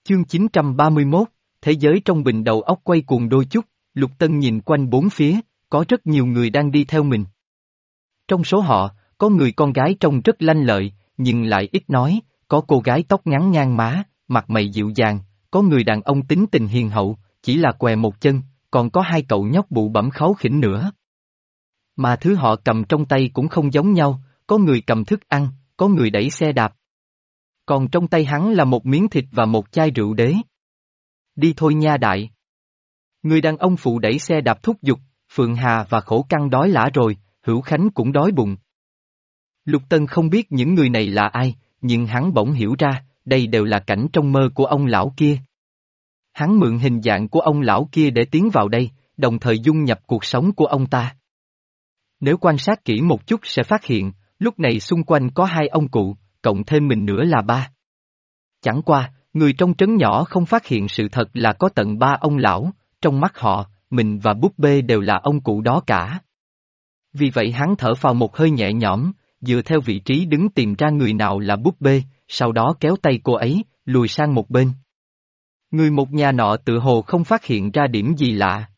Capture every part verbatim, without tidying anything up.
Chương chín trăm ba mươi mốt, thế giới trong bình đầu óc quay cuồng đôi chút, Lục Tân nhìn quanh bốn phía, có rất nhiều người đang đi theo mình. Trong số họ, có người con gái trông rất lanh lợi, nhưng lại ít nói, có cô gái tóc ngắn ngang má, mặt mày dịu dàng, có người đàn ông tính tình hiền hậu, chỉ là què một chân, còn có hai cậu nhóc bụ bẫm kháu khỉnh nữa. Mà thứ họ cầm trong tay cũng không giống nhau, có người cầm thức ăn, có người đẩy xe đạp. Còn trong tay hắn là một miếng thịt và một chai rượu đế. Đi thôi nha đại. Người đàn ông phụ đẩy xe đạp thúc giục, Phượng Hà và Khổ Căng đói lả rồi, Hữu Khánh cũng đói bụng. Lục Tân không biết những người này là ai, nhưng hắn bỗng hiểu ra, đây đều là cảnh trong mơ của ông lão kia. Hắn mượn hình dạng của ông lão kia để tiến vào đây, đồng thời dung nhập cuộc sống của ông ta. Nếu quan sát kỹ một chút sẽ phát hiện, lúc này xung quanh có hai ông cụ, cộng thêm mình nữa là ba. Chẳng qua, người trong trấn nhỏ không phát hiện sự thật là có tận ba ông lão, trong mắt họ, mình và búp bê đều là ông cụ đó cả. Vì vậy hắn thở phào một hơi nhẹ nhõm, dựa theo vị trí đứng tìm ra người nào là búp bê, sau đó kéo tay cô ấy, lùi sang một bên. Người một nhà nọ tự hồ không phát hiện ra điểm gì lạ.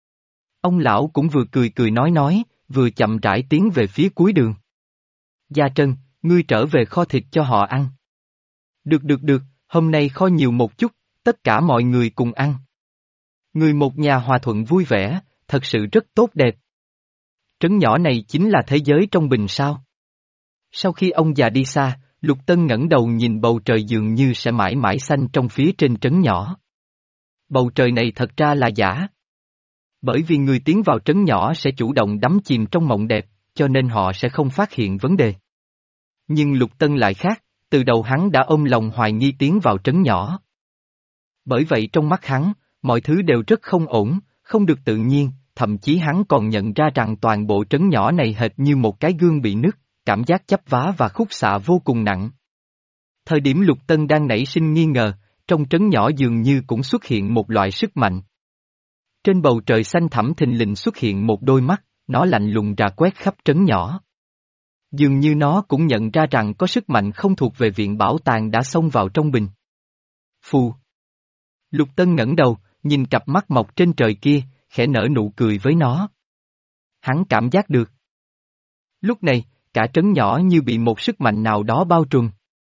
Ông lão cũng vừa cười cười nói nói, vừa chậm rãi tiến về phía cuối đường. Gia Trân, ngươi trở về kho thịt cho họ ăn. Được được được, hôm nay kho nhiều một chút, tất cả mọi người cùng ăn. Người một nhà hòa thuận vui vẻ, thật sự rất tốt đẹp. Trấn nhỏ này chính là thế giới trong bình sao. Sau khi ông già đi xa, Lục Tân ngẩng đầu nhìn bầu trời dường như sẽ mãi mãi xanh trong phía trên trấn nhỏ. Bầu trời này thật ra là giả. Bởi vì người tiến vào trấn nhỏ sẽ chủ động đắm chìm trong mộng đẹp, cho nên họ sẽ không phát hiện vấn đề. Nhưng Lục Tân lại khác, từ đầu hắn đã ôm lòng hoài nghi tiến vào trấn nhỏ. Bởi vậy trong mắt hắn, mọi thứ đều rất không ổn, không được tự nhiên, thậm chí hắn còn nhận ra rằng toàn bộ trấn nhỏ này hệt như một cái gương bị nứt, cảm giác chấp vá và khúc xạ vô cùng nặng. Thời điểm Lục Tân đang nảy sinh nghi ngờ, trong trấn nhỏ dường như cũng xuất hiện một loại sức mạnh. Trên bầu trời xanh thẳm thình lình xuất hiện một đôi mắt, nó lạnh lùng rà quét khắp trấn nhỏ. Dường như nó cũng nhận ra rằng có sức mạnh không thuộc về viện bảo tàng đã xông vào trong bình. Phù. Lục Tân ngẩng đầu, nhìn cặp mắt mọc trên trời kia, khẽ nở nụ cười với nó. Hắn cảm giác được. Lúc này, cả trấn nhỏ như bị một sức mạnh nào đó bao trùm.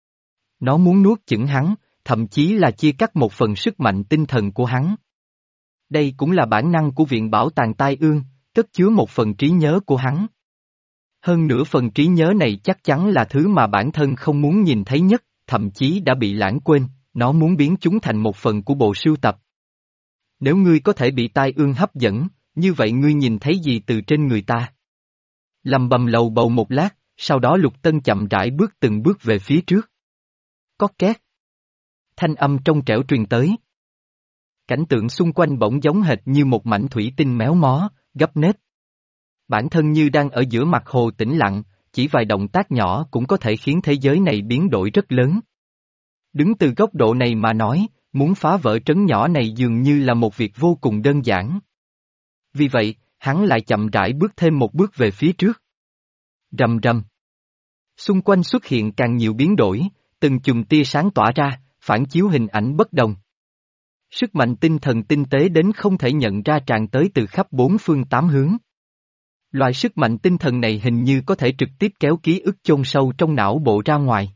Nó muốn nuốt chửng hắn, thậm chí là chia cắt một phần sức mạnh tinh thần của hắn. Đây cũng là bản năng của viện bảo tàng Tai Ương, cất chứa một phần trí nhớ của hắn. Hơn nữa phần trí nhớ này chắc chắn là thứ mà bản thân không muốn nhìn thấy nhất, thậm chí đã bị lãng quên, nó muốn biến chúng thành một phần của bộ sưu tập. Nếu ngươi có thể bị Tai Ương hấp dẫn, như vậy ngươi nhìn thấy gì từ trên người ta? Lầm bầm lầu bầu một lát, sau đó Lục Tân chậm rãi bước từng bước về phía trước. Có két. Thanh âm trong trẻo truyền tới. Cảnh tượng xung quanh bỗng giống hệt như một mảnh thủy tinh méo mó, gấp nếp. Bản thân như đang ở giữa mặt hồ tĩnh lặng, chỉ vài động tác nhỏ cũng có thể khiến thế giới này biến đổi rất lớn. Đứng từ góc độ này mà nói, muốn phá vỡ trấn nhỏ này dường như là một việc vô cùng đơn giản. Vì vậy, hắn lại chậm rãi bước thêm một bước về phía trước. Rầm rầm. Xung quanh xuất hiện càng nhiều biến đổi, từng chùm tia sáng tỏa ra, phản chiếu hình ảnh bất đồng. Sức mạnh tinh thần tinh tế đến không thể nhận ra tràn tới từ khắp bốn phương tám hướng. Loại sức mạnh tinh thần này hình như có thể trực tiếp kéo ký ức chôn sâu trong não bộ ra ngoài.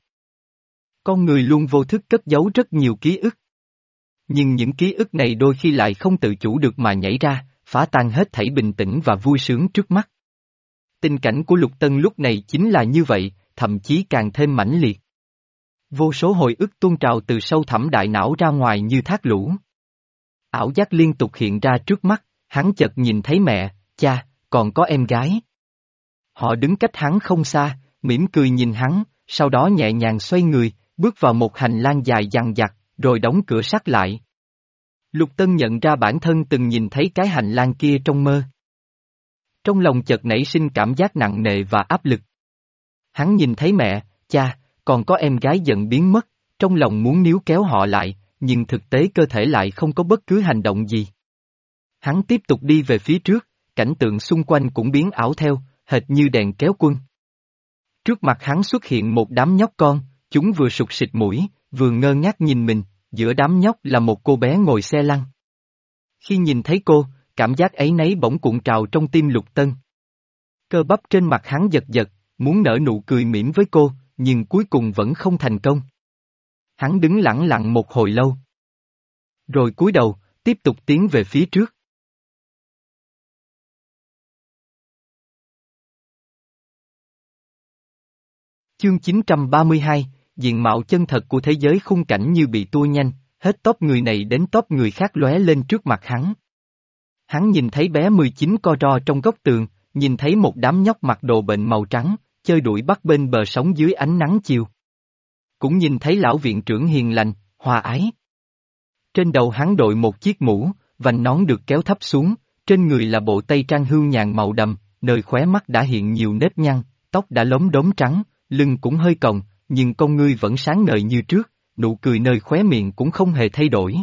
Con người luôn vô thức cất giấu rất nhiều ký ức. Nhưng những ký ức này đôi khi lại không tự chủ được mà nhảy ra, phá tan hết thảy bình tĩnh và vui sướng trước mắt. Tình cảnh của Lục Tân lúc này chính là như vậy, thậm chí càng thêm mãnh liệt. Vô số hồi ức tuôn trào từ sâu thẳm đại não ra ngoài như thác lũ. Ảo giác liên tục hiện ra trước mắt, hắn chợt nhìn thấy mẹ, cha, còn có em gái. Họ đứng cách hắn không xa, mỉm cười nhìn hắn, sau đó nhẹ nhàng xoay người, bước vào một hành lang dài dằng dặc, rồi đóng cửa sắt lại. Lục Tân nhận ra bản thân từng nhìn thấy cái hành lang kia trong mơ. Trong lòng chợt nảy sinh cảm giác nặng nề và áp lực. Hắn nhìn thấy mẹ, cha, còn có em gái dần biến mất, trong lòng muốn níu kéo họ lại, nhưng thực tế cơ thể lại không có bất cứ hành động gì. Hắn tiếp tục đi về phía trước, cảnh tượng xung quanh cũng biến ảo theo, hệt như đèn kéo quân. Trước mặt hắn xuất hiện một đám nhóc con, chúng vừa sụt sịt mũi, vừa ngơ ngác nhìn mình, giữa đám nhóc là một cô bé ngồi xe lăn. Khi nhìn thấy cô, cảm giác áy náy bỗng cuộn trào trong tim Lục Tân. Cơ bắp trên mặt hắn giật giật, muốn nở nụ cười mỉm với cô, nhưng cuối cùng vẫn không thành công. Hắn đứng lặng lặng một hồi lâu. Rồi cúi đầu, tiếp tục tiến về phía trước. Chương chín trăm ba mươi hai, diện mạo chân thật của thế giới khung cảnh như bị tua nhanh, hết tốp người này đến tốp người khác lóe lên trước mặt hắn. Hắn nhìn thấy bé mười chín co ro trong góc tường, nhìn thấy một đám nhóc mặc đồ bệnh màu trắng, chơi đuổi bắt bên bờ sóng dưới ánh nắng chiều. Cũng nhìn thấy lão viện trưởng hiền lành, hòa ái. Trên đầu hắn đội một chiếc mũ, vành nón được kéo thấp xuống, trên người là bộ tây trang hương nhàn màu đầm, nơi khóe mắt đã hiện nhiều nếp nhăn, tóc đã lốm đốm trắng, lưng cũng hơi còng, nhưng con ngươi vẫn sáng ngời như trước, nụ cười nơi khóe miệng cũng không hề thay đổi.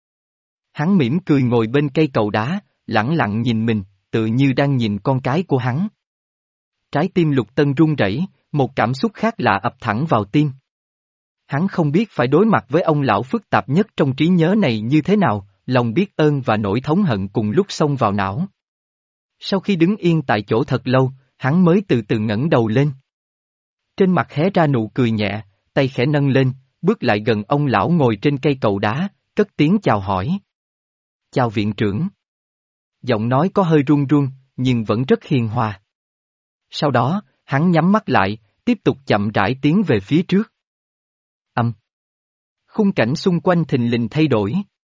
Hắn mỉm cười ngồi bên cây cầu đá, lẳng lặng nhìn mình, tự như đang nhìn con cái của hắn. Trái tim Lục Tân run rẩy, một cảm xúc khác lạ ập thẳng vào tim. Hắn không biết phải đối mặt với ông lão phức tạp nhất trong trí nhớ này như thế nào, lòng biết ơn và nỗi thống hận cùng lúc xông vào não. Sau khi đứng yên tại chỗ thật lâu, hắn mới từ từ ngẩng đầu lên. Trên mặt hé ra nụ cười nhẹ, tay khẽ nâng lên, bước lại gần ông lão ngồi trên cây cầu đá, cất tiếng chào hỏi. Chào viện trưởng. Giọng nói có hơi run run, nhưng vẫn rất hiền hòa. Sau đó, hắn nhắm mắt lại, tiếp tục chậm rãi tiến về phía trước. Âm. Khung cảnh xung quanh thình lình thay đổi.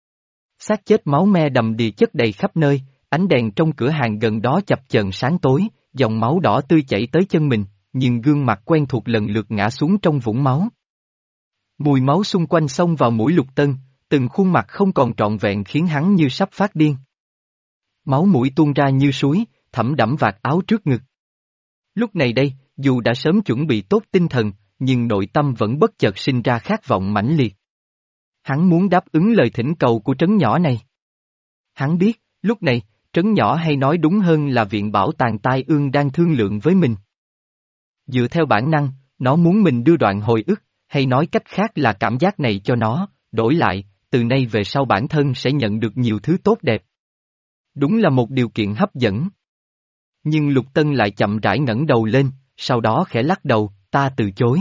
Xác chết máu me đầm đìa chất đầy khắp nơi, ánh đèn trong cửa hàng gần đó chập chờn sáng tối, dòng máu đỏ tươi chảy tới chân mình, nhưng gương mặt quen thuộc lần lượt ngã xuống trong vũng máu. Mùi máu xung quanh xông vào mũi Lục Tân, từng khuôn mặt không còn trọn vẹn khiến hắn như sắp phát điên. Máu mũi tuôn ra như suối, thẩm đẫm vạt áo trước ngực. Lúc này đây, dù đã sớm chuẩn bị tốt tinh thần, nhưng nội tâm vẫn bất chợt sinh ra khát vọng mãnh liệt. Hắn muốn đáp ứng lời thỉnh cầu của trấn nhỏ này. Hắn biết, lúc này, trấn nhỏ hay nói đúng hơn là viện bảo tàng tai ương đang thương lượng với mình. Dựa theo bản năng, nó muốn mình đưa đoạn hồi ức, hay nói cách khác là cảm giác này cho nó, đổi lại, từ nay về sau bản thân sẽ nhận được nhiều thứ tốt đẹp. Đúng là một điều kiện hấp dẫn. Nhưng Lục Tân lại chậm rãi ngẩng đầu lên, sau đó khẽ lắc đầu, ta từ chối.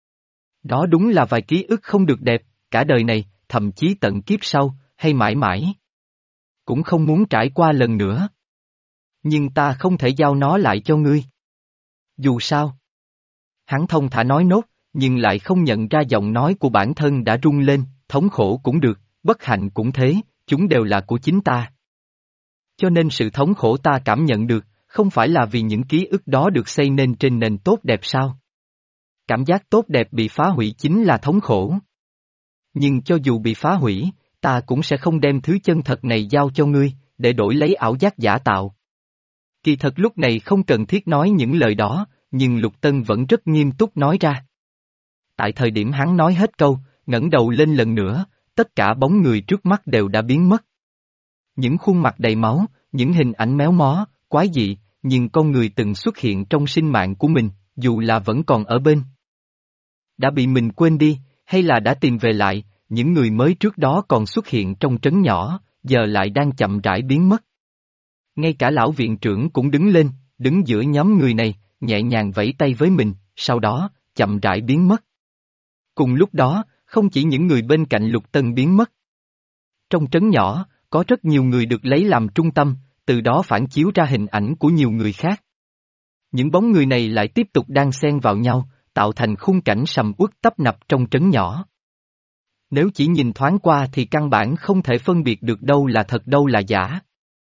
Đó đúng là vài ký ức không được đẹp, cả đời này, thậm chí tận kiếp sau, hay mãi mãi. Cũng không muốn trải qua lần nữa. Nhưng ta không thể giao nó lại cho ngươi. Dù sao. Hắn thông thả nói nốt, nhưng lại không nhận ra giọng nói của bản thân đã rung lên, thống khổ cũng được, bất hạnh cũng thế, chúng đều là của chính ta. Cho nên sự thống khổ ta cảm nhận được, không phải là vì những ký ức đó được xây nên trên nền tốt đẹp sao? Cảm giác tốt đẹp bị phá hủy chính là thống khổ. Nhưng cho dù bị phá hủy, ta cũng sẽ không đem thứ chân thật này giao cho ngươi, để đổi lấy ảo giác giả tạo. Kỳ thật lúc này không cần thiết nói những lời đó, nhưng Lục Tân vẫn rất nghiêm túc nói ra. Tại thời điểm hắn nói hết câu, ngẩng đầu lên lần nữa, tất cả bóng người trước mắt đều đã biến mất. Những khuôn mặt đầy máu, những hình ảnh méo mó, quái dị, nhưng con người từng xuất hiện trong sinh mạng của mình, dù là vẫn còn ở bên. Đã bị mình quên đi, hay là đã tìm về lại, những người mới trước đó còn xuất hiện trong trấn nhỏ, giờ lại đang chậm rãi biến mất. Ngay cả lão viện trưởng cũng đứng lên, đứng giữa nhóm người này, nhẹ nhàng vẫy tay với mình, sau đó, chậm rãi biến mất. Cùng lúc đó, không chỉ những người bên cạnh Lục Tân biến mất. Trong trấn nhỏ, có rất nhiều người được lấy làm trung tâm, từ đó phản chiếu ra hình ảnh của nhiều người khác. Những bóng người này lại tiếp tục đan xen vào nhau, tạo thành khung cảnh sầm uất tấp nập trong trấn nhỏ. Nếu chỉ nhìn thoáng qua thì căn bản không thể phân biệt được đâu là thật đâu là giả.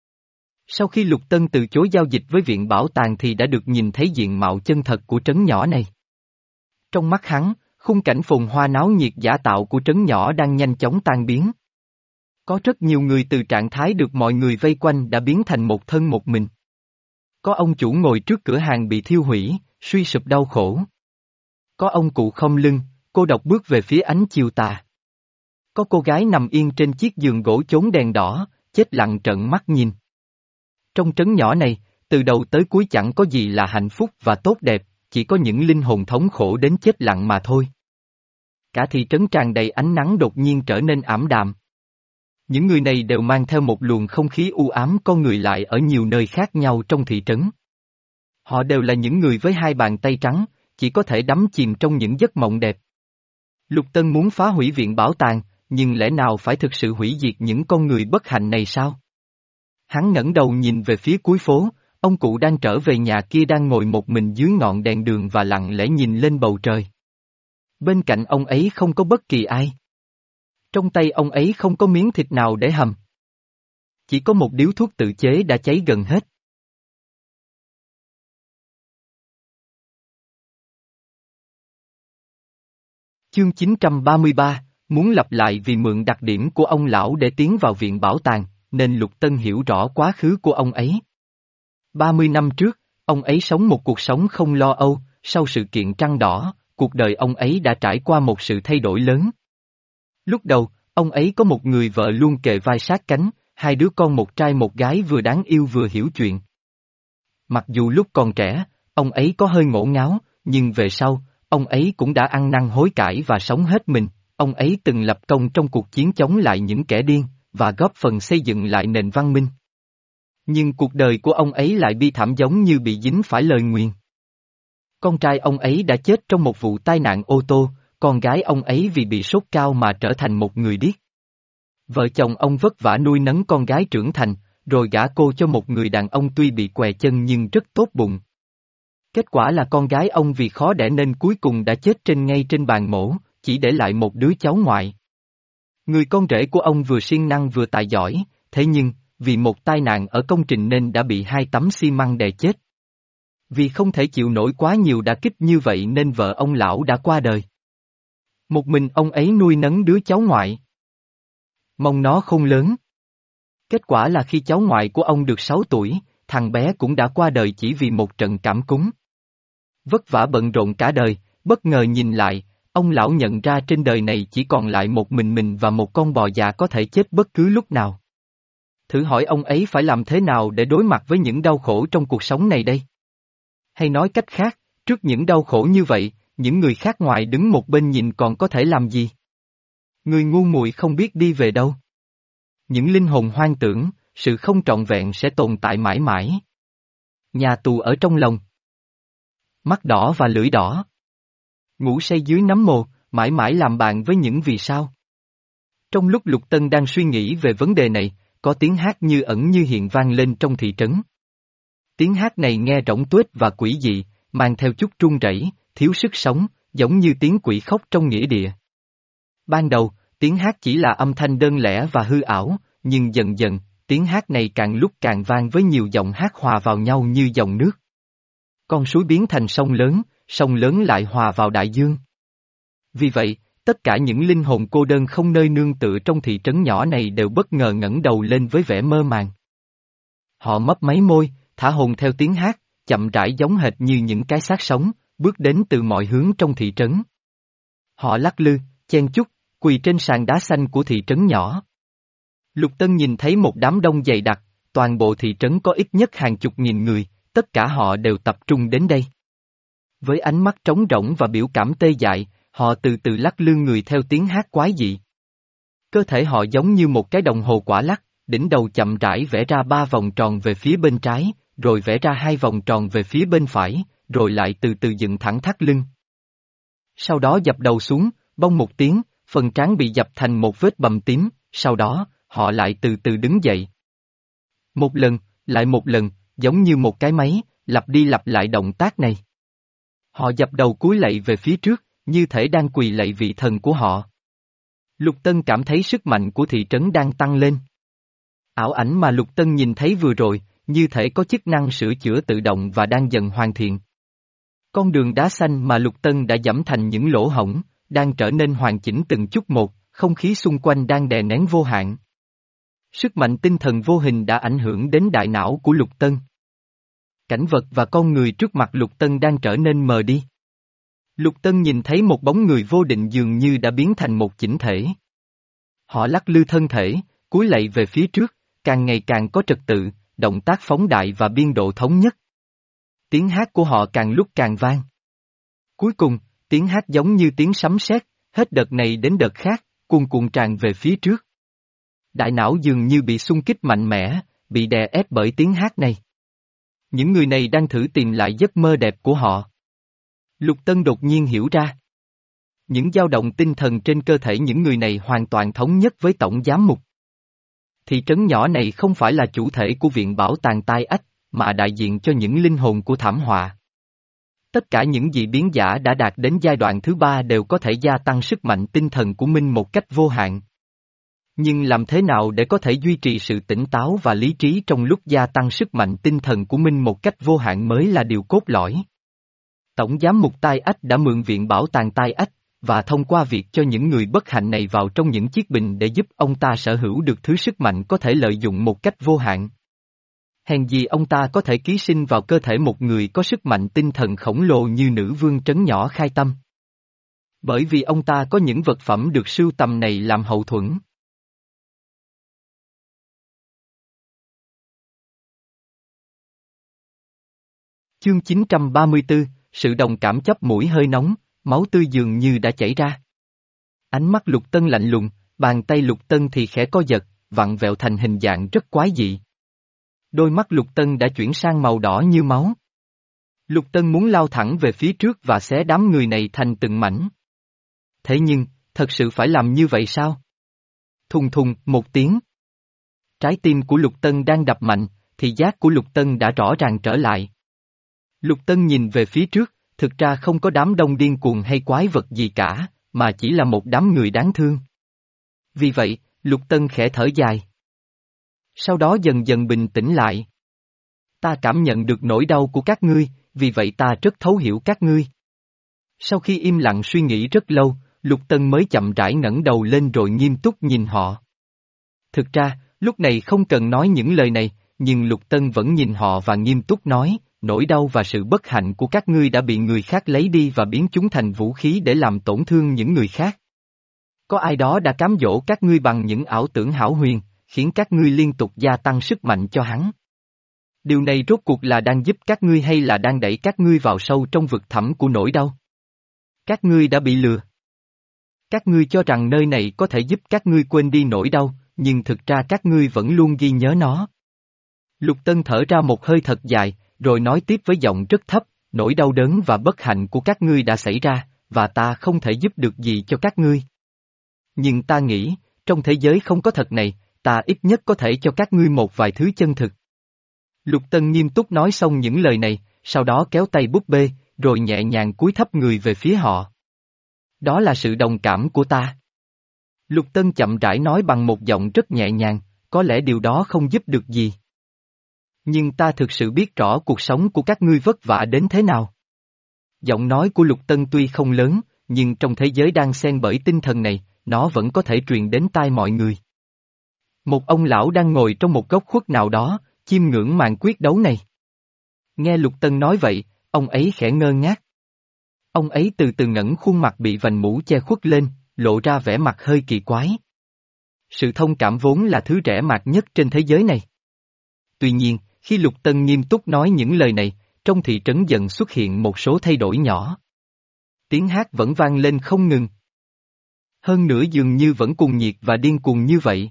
Sau khi Lục Tân từ chối giao dịch với viện bảo tàng thì đã được nhìn thấy diện mạo chân thật của trấn nhỏ này. Trong mắt hắn, khung cảnh phồn hoa náo nhiệt giả tạo của trấn nhỏ đang nhanh chóng tan biến. Có rất nhiều người từ trạng thái được mọi người vây quanh đã biến thành một thân một mình. Có ông chủ ngồi trước cửa hàng bị thiêu hủy, suy sụp đau khổ. Có ông cụ không lưng, cô độc bước về phía ánh chiều tà. Có cô gái nằm yên trên chiếc giường gỗ chốn đèn đỏ, chết lặng trợn mắt nhìn. Trong trấn nhỏ này, từ đầu tới cuối chẳng có gì là hạnh phúc và tốt đẹp, chỉ có những linh hồn thống khổ đến chết lặng mà thôi. Cả thị trấn tràn đầy ánh nắng đột nhiên trở nên ảm đạm. Những người này đều mang theo một luồng không khí u ám, con người lại ở nhiều nơi khác nhau trong thị trấn. Họ đều là những người với hai bàn tay trắng, chỉ có thể đắm chìm trong những giấc mộng đẹp. Lục Tân muốn phá hủy viện bảo tàng, nhưng lẽ nào phải thực sự hủy diệt những con người bất hạnh này sao? Hắn ngẩng đầu nhìn về phía cuối phố, ông cụ đang trở về nhà kia đang ngồi một mình dưới ngọn đèn đường và lặng lẽ nhìn lên bầu trời. Bên cạnh ông ấy không có bất kỳ ai. Trong tay ông ấy không có miếng thịt nào để hầm. Chỉ có một điếu thuốc tự chế đã cháy gần hết. Chương chín trăm ba mươi ba, muốn lặp lại vì mượn đặc điểm của ông lão để tiến vào viện bảo tàng, nên Lục Tân hiểu rõ quá khứ của ông ấy. ba mươi năm trước, ông ấy sống một cuộc sống không lo âu, sau sự kiện Trăng Đỏ, cuộc đời ông ấy đã trải qua một sự thay đổi lớn. Lúc đầu, ông ấy có một người vợ luôn kề vai sát cánh, hai đứa con một trai một gái vừa đáng yêu vừa hiểu chuyện. Mặc dù lúc còn trẻ, ông ấy có hơi ngổ ngáo, nhưng về sau, ông ấy cũng đã ăn năn hối cải và sống hết mình. Ông ấy từng lập công trong cuộc chiến chống lại những kẻ điên, và góp phần xây dựng lại nền văn minh. Nhưng cuộc đời của ông ấy lại bi thảm, giống như bị dính phải lời nguyền. Con trai ông ấy đã chết trong một vụ tai nạn ô tô, con gái ông ấy vì bị sốt cao mà trở thành một người điếc. Vợ chồng ông vất vả nuôi nấng con gái trưởng thành, rồi gả cô cho một người đàn ông tuy bị què chân nhưng rất tốt bụng. Kết quả là con gái ông vì khó đẻ nên cuối cùng đã chết trên ngay trên bàn mổ, chỉ để lại một đứa cháu ngoại. Người con rể của ông vừa siêng năng vừa tài giỏi, thế nhưng, vì một tai nạn ở công trình nên đã bị hai tấm xi măng đè chết. Vì không thể chịu nổi quá nhiều đả kích như vậy nên vợ ông lão đã qua đời. Một mình ông ấy nuôi nấng đứa cháu ngoại. Mong nó khôn lớn. Kết quả là khi cháu ngoại của ông được sáu tuổi, thằng bé cũng đã qua đời chỉ vì một trận cảm cúm. Vất vả bận rộn cả đời, bất ngờ nhìn lại, ông lão nhận ra trên đời này chỉ còn lại một mình mình và một con bò già có thể chết bất cứ lúc nào. Thử hỏi ông ấy phải làm thế nào để đối mặt với những đau khổ trong cuộc sống này đây? Hay nói cách khác, trước những đau khổ như vậy, những người khác ngoài đứng một bên nhìn còn có thể làm gì? Người ngu muội không biết đi về đâu. Những linh hồn hoang tưởng, sự không trọn vẹn sẽ tồn tại mãi mãi. Nhà tù ở trong lòng. Mắt đỏ và lưỡi đỏ. Ngủ say dưới nấm mồ, mãi mãi làm bạn với những vì sao. Trong lúc Lục Tân đang suy nghĩ về vấn đề này, có tiếng hát như ẩn như hiện vang lên trong thị trấn. Tiếng hát này nghe rỗng tuếch và quỷ dị, mang theo chút run rẩy, thiếu sức sống, giống như tiếng quỷ khóc trong nghĩa địa. Ban đầu, tiếng hát chỉ là âm thanh đơn lẻ và hư ảo, nhưng dần dần, tiếng hát này càng lúc càng vang với nhiều giọng hát hòa vào nhau như dòng nước. Con suối biến thành sông lớn, sông lớn lại hòa vào đại dương. Vì vậy, tất cả những linh hồn cô đơn không nơi nương tựa trong thị trấn nhỏ này đều bất ngờ ngẩng đầu lên với vẻ mơ màng. Họ mấp máy môi, thả hồn theo tiếng hát, chậm rãi giống hệt như những cái xác sống, bước đến từ mọi hướng trong thị trấn. Họ lắc lư, chen chúc, quỳ trên sàn đá xanh của thị trấn nhỏ. Lục Tân nhìn thấy một đám đông dày đặc, toàn bộ thị trấn có ít nhất hàng chục nghìn người, tất cả họ đều tập trung đến đây. Với ánh mắt trống rỗng và biểu cảm tê dại, họ từ từ lắc lư người theo tiếng hát quái dị. Cơ thể họ giống như một cái đồng hồ quả lắc, đỉnh đầu chậm rãi vẽ ra ba vòng tròn về phía bên trái, rồi vẽ ra hai vòng tròn về phía bên phải, rồi lại từ từ dựng thẳng thắt lưng. Sau đó dập đầu xuống, bông một tiếng, phần trán bị dập thành một vết bầm tím, sau đó, họ lại từ từ đứng dậy. Một lần, lại một lần, giống như một cái máy, lặp đi lặp lại động tác này. Họ dập đầu cúi lạy về phía trước, như thể đang quỳ lạy vị thần của họ. Lục Tân cảm thấy sức mạnh của thị trấn đang tăng lên. Ảo ảnh mà Lục Tân nhìn thấy vừa rồi, như thể có chức năng sửa chữa tự động và đang dần hoàn thiện. Con đường đá xanh mà Lục Tân đã giẫm thành những lỗ hổng, đang trở nên hoàn chỉnh từng chút một, không khí xung quanh đang đè nén vô hạn. Sức mạnh tinh thần vô hình đã ảnh hưởng đến đại não của Lục Tân. Cảnh vật và con người trước mặt Lục Tân đang trở nên mờ đi. Lục Tân nhìn thấy một bóng người vô định dường như đã biến thành một chỉnh thể. Họ lắc lư thân thể, cúi lạy về phía trước, càng ngày càng có trật tự, động tác phóng đại và biên độ thống nhất. Tiếng hát của họ càng lúc càng vang. Cuối cùng, tiếng hát giống như tiếng sấm sét, hết đợt này đến đợt khác, cuồn cuộn tràn về phía trước. Đại não dường như bị xung kích mạnh mẽ, bị đè ép bởi tiếng hát này. Những người này đang thử tìm lại giấc mơ đẹp của họ. Lục Tân đột nhiên hiểu ra. Những dao động tinh thần trên cơ thể những người này hoàn toàn thống nhất với tổng giám mục. Thị trấn nhỏ này không phải là chủ thể của viện bảo tàng Tai Ách, mà đại diện cho những linh hồn của thảm họa. Tất cả những dị biến giả đã đạt đến giai đoạn thứ ba đều có thể gia tăng sức mạnh tinh thần của mình một cách vô hạn. Nhưng làm thế nào để có thể duy trì sự tỉnh táo và lý trí trong lúc gia tăng sức mạnh tinh thần của mình một cách vô hạn mới là điều cốt lõi. Tổng giám mục Tai Ách đã mượn viện bảo tàng Tai Ách, và thông qua việc cho những người bất hạnh này vào trong những chiếc bình để giúp ông ta sở hữu được thứ sức mạnh có thể lợi dụng một cách vô hạn. Hèn gì ông ta có thể ký sinh vào cơ thể một người có sức mạnh tinh thần khổng lồ như nữ vương trấn nhỏ Khai Tâm. Bởi vì ông ta có những vật phẩm được sưu tầm này làm hậu thuẫn. Chương chín trăm ba mươi tư, sự đồng cảm chấp mũi hơi nóng, máu tươi dường như đã chảy ra. Ánh mắt Lục Tân lạnh lùng, bàn tay Lục Tân thì khẽ co giật, vặn vẹo thành hình dạng rất quái dị. Đôi mắt Lục Tân đã chuyển sang màu đỏ như máu. Lục Tân muốn lao thẳng về phía trước và xé đám người này thành từng mảnh. Thế nhưng, thật sự phải làm như vậy sao? Thùng thùng, một tiếng. Trái tim của Lục Tân đang đập mạnh, thì giác của Lục Tân đã rõ ràng trở lại. Lục Tân nhìn về phía trước, thực ra không có đám đông điên cuồng hay quái vật gì cả, mà chỉ là một đám người đáng thương. Vì vậy, Lục Tân khẽ thở dài. Sau đó dần dần bình tĩnh lại. Ta cảm nhận được nỗi đau của các ngươi, vì vậy ta rất thấu hiểu các ngươi. Sau khi im lặng suy nghĩ rất lâu, Lục Tân mới chậm rãi ngẩng đầu lên rồi nghiêm túc nhìn họ. Thực ra, lúc này không cần nói những lời này, nhưng Lục Tân vẫn nhìn họ và nghiêm túc nói, nỗi đau và sự bất hạnh của các ngươi đã bị người khác lấy đi và biến chúng thành vũ khí để làm tổn thương những người khác. Có ai đó đã cám dỗ các ngươi bằng những ảo tưởng hão huyền, khiến các ngươi liên tục gia tăng sức mạnh cho hắn. Điều này rốt cuộc là đang giúp các ngươi hay là đang đẩy các ngươi vào sâu trong vực thẳm của nỗi đau? Các ngươi đã bị lừa. Các ngươi cho rằng nơi này có thể giúp các ngươi quên đi nỗi đau, nhưng thực ra các ngươi vẫn luôn ghi nhớ nó. Lục Tân thở ra một hơi thật dài, rồi nói tiếp với giọng rất thấp, nỗi đau đớn và bất hạnh của các ngươi đã xảy ra, và ta không thể giúp được gì cho các ngươi. Nhưng ta nghĩ, trong thế giới không có thật này, ta ít nhất có thể cho các ngươi một vài thứ chân thực. Lục Tân nghiêm túc nói xong những lời này, sau đó kéo tay búp bê, rồi nhẹ nhàng cúi thấp người về phía họ. Đó là sự đồng cảm của ta. Lục Tân chậm rãi nói bằng một giọng rất nhẹ nhàng, có lẽ điều đó không giúp được gì. Nhưng ta thực sự biết rõ cuộc sống của các ngươi vất vả đến thế nào. Giọng nói của Lục Tân tuy không lớn, nhưng trong thế giới đang xen bởi tinh thần này, nó vẫn có thể truyền đến tai mọi người. Một ông lão đang ngồi trong một góc khuất nào đó, chiêm ngưỡng màn quyết đấu này. Nghe Lục Tân nói vậy, ông ấy khẽ ngơ ngác. Ông ấy từ từ ngẩng khuôn mặt bị vành mũ che khuất lên, lộ ra vẻ mặt hơi kỳ quái. Sự thông cảm vốn là thứ rẻ mạt nhất trên thế giới này. Tuy nhiên, khi Lục Tân nghiêm túc nói những lời này, trong thị trấn dần xuất hiện một số thay đổi nhỏ. Tiếng hát vẫn vang lên không ngừng. Hơn nữa dường như vẫn cùng nhiệt và điên cuồng như vậy.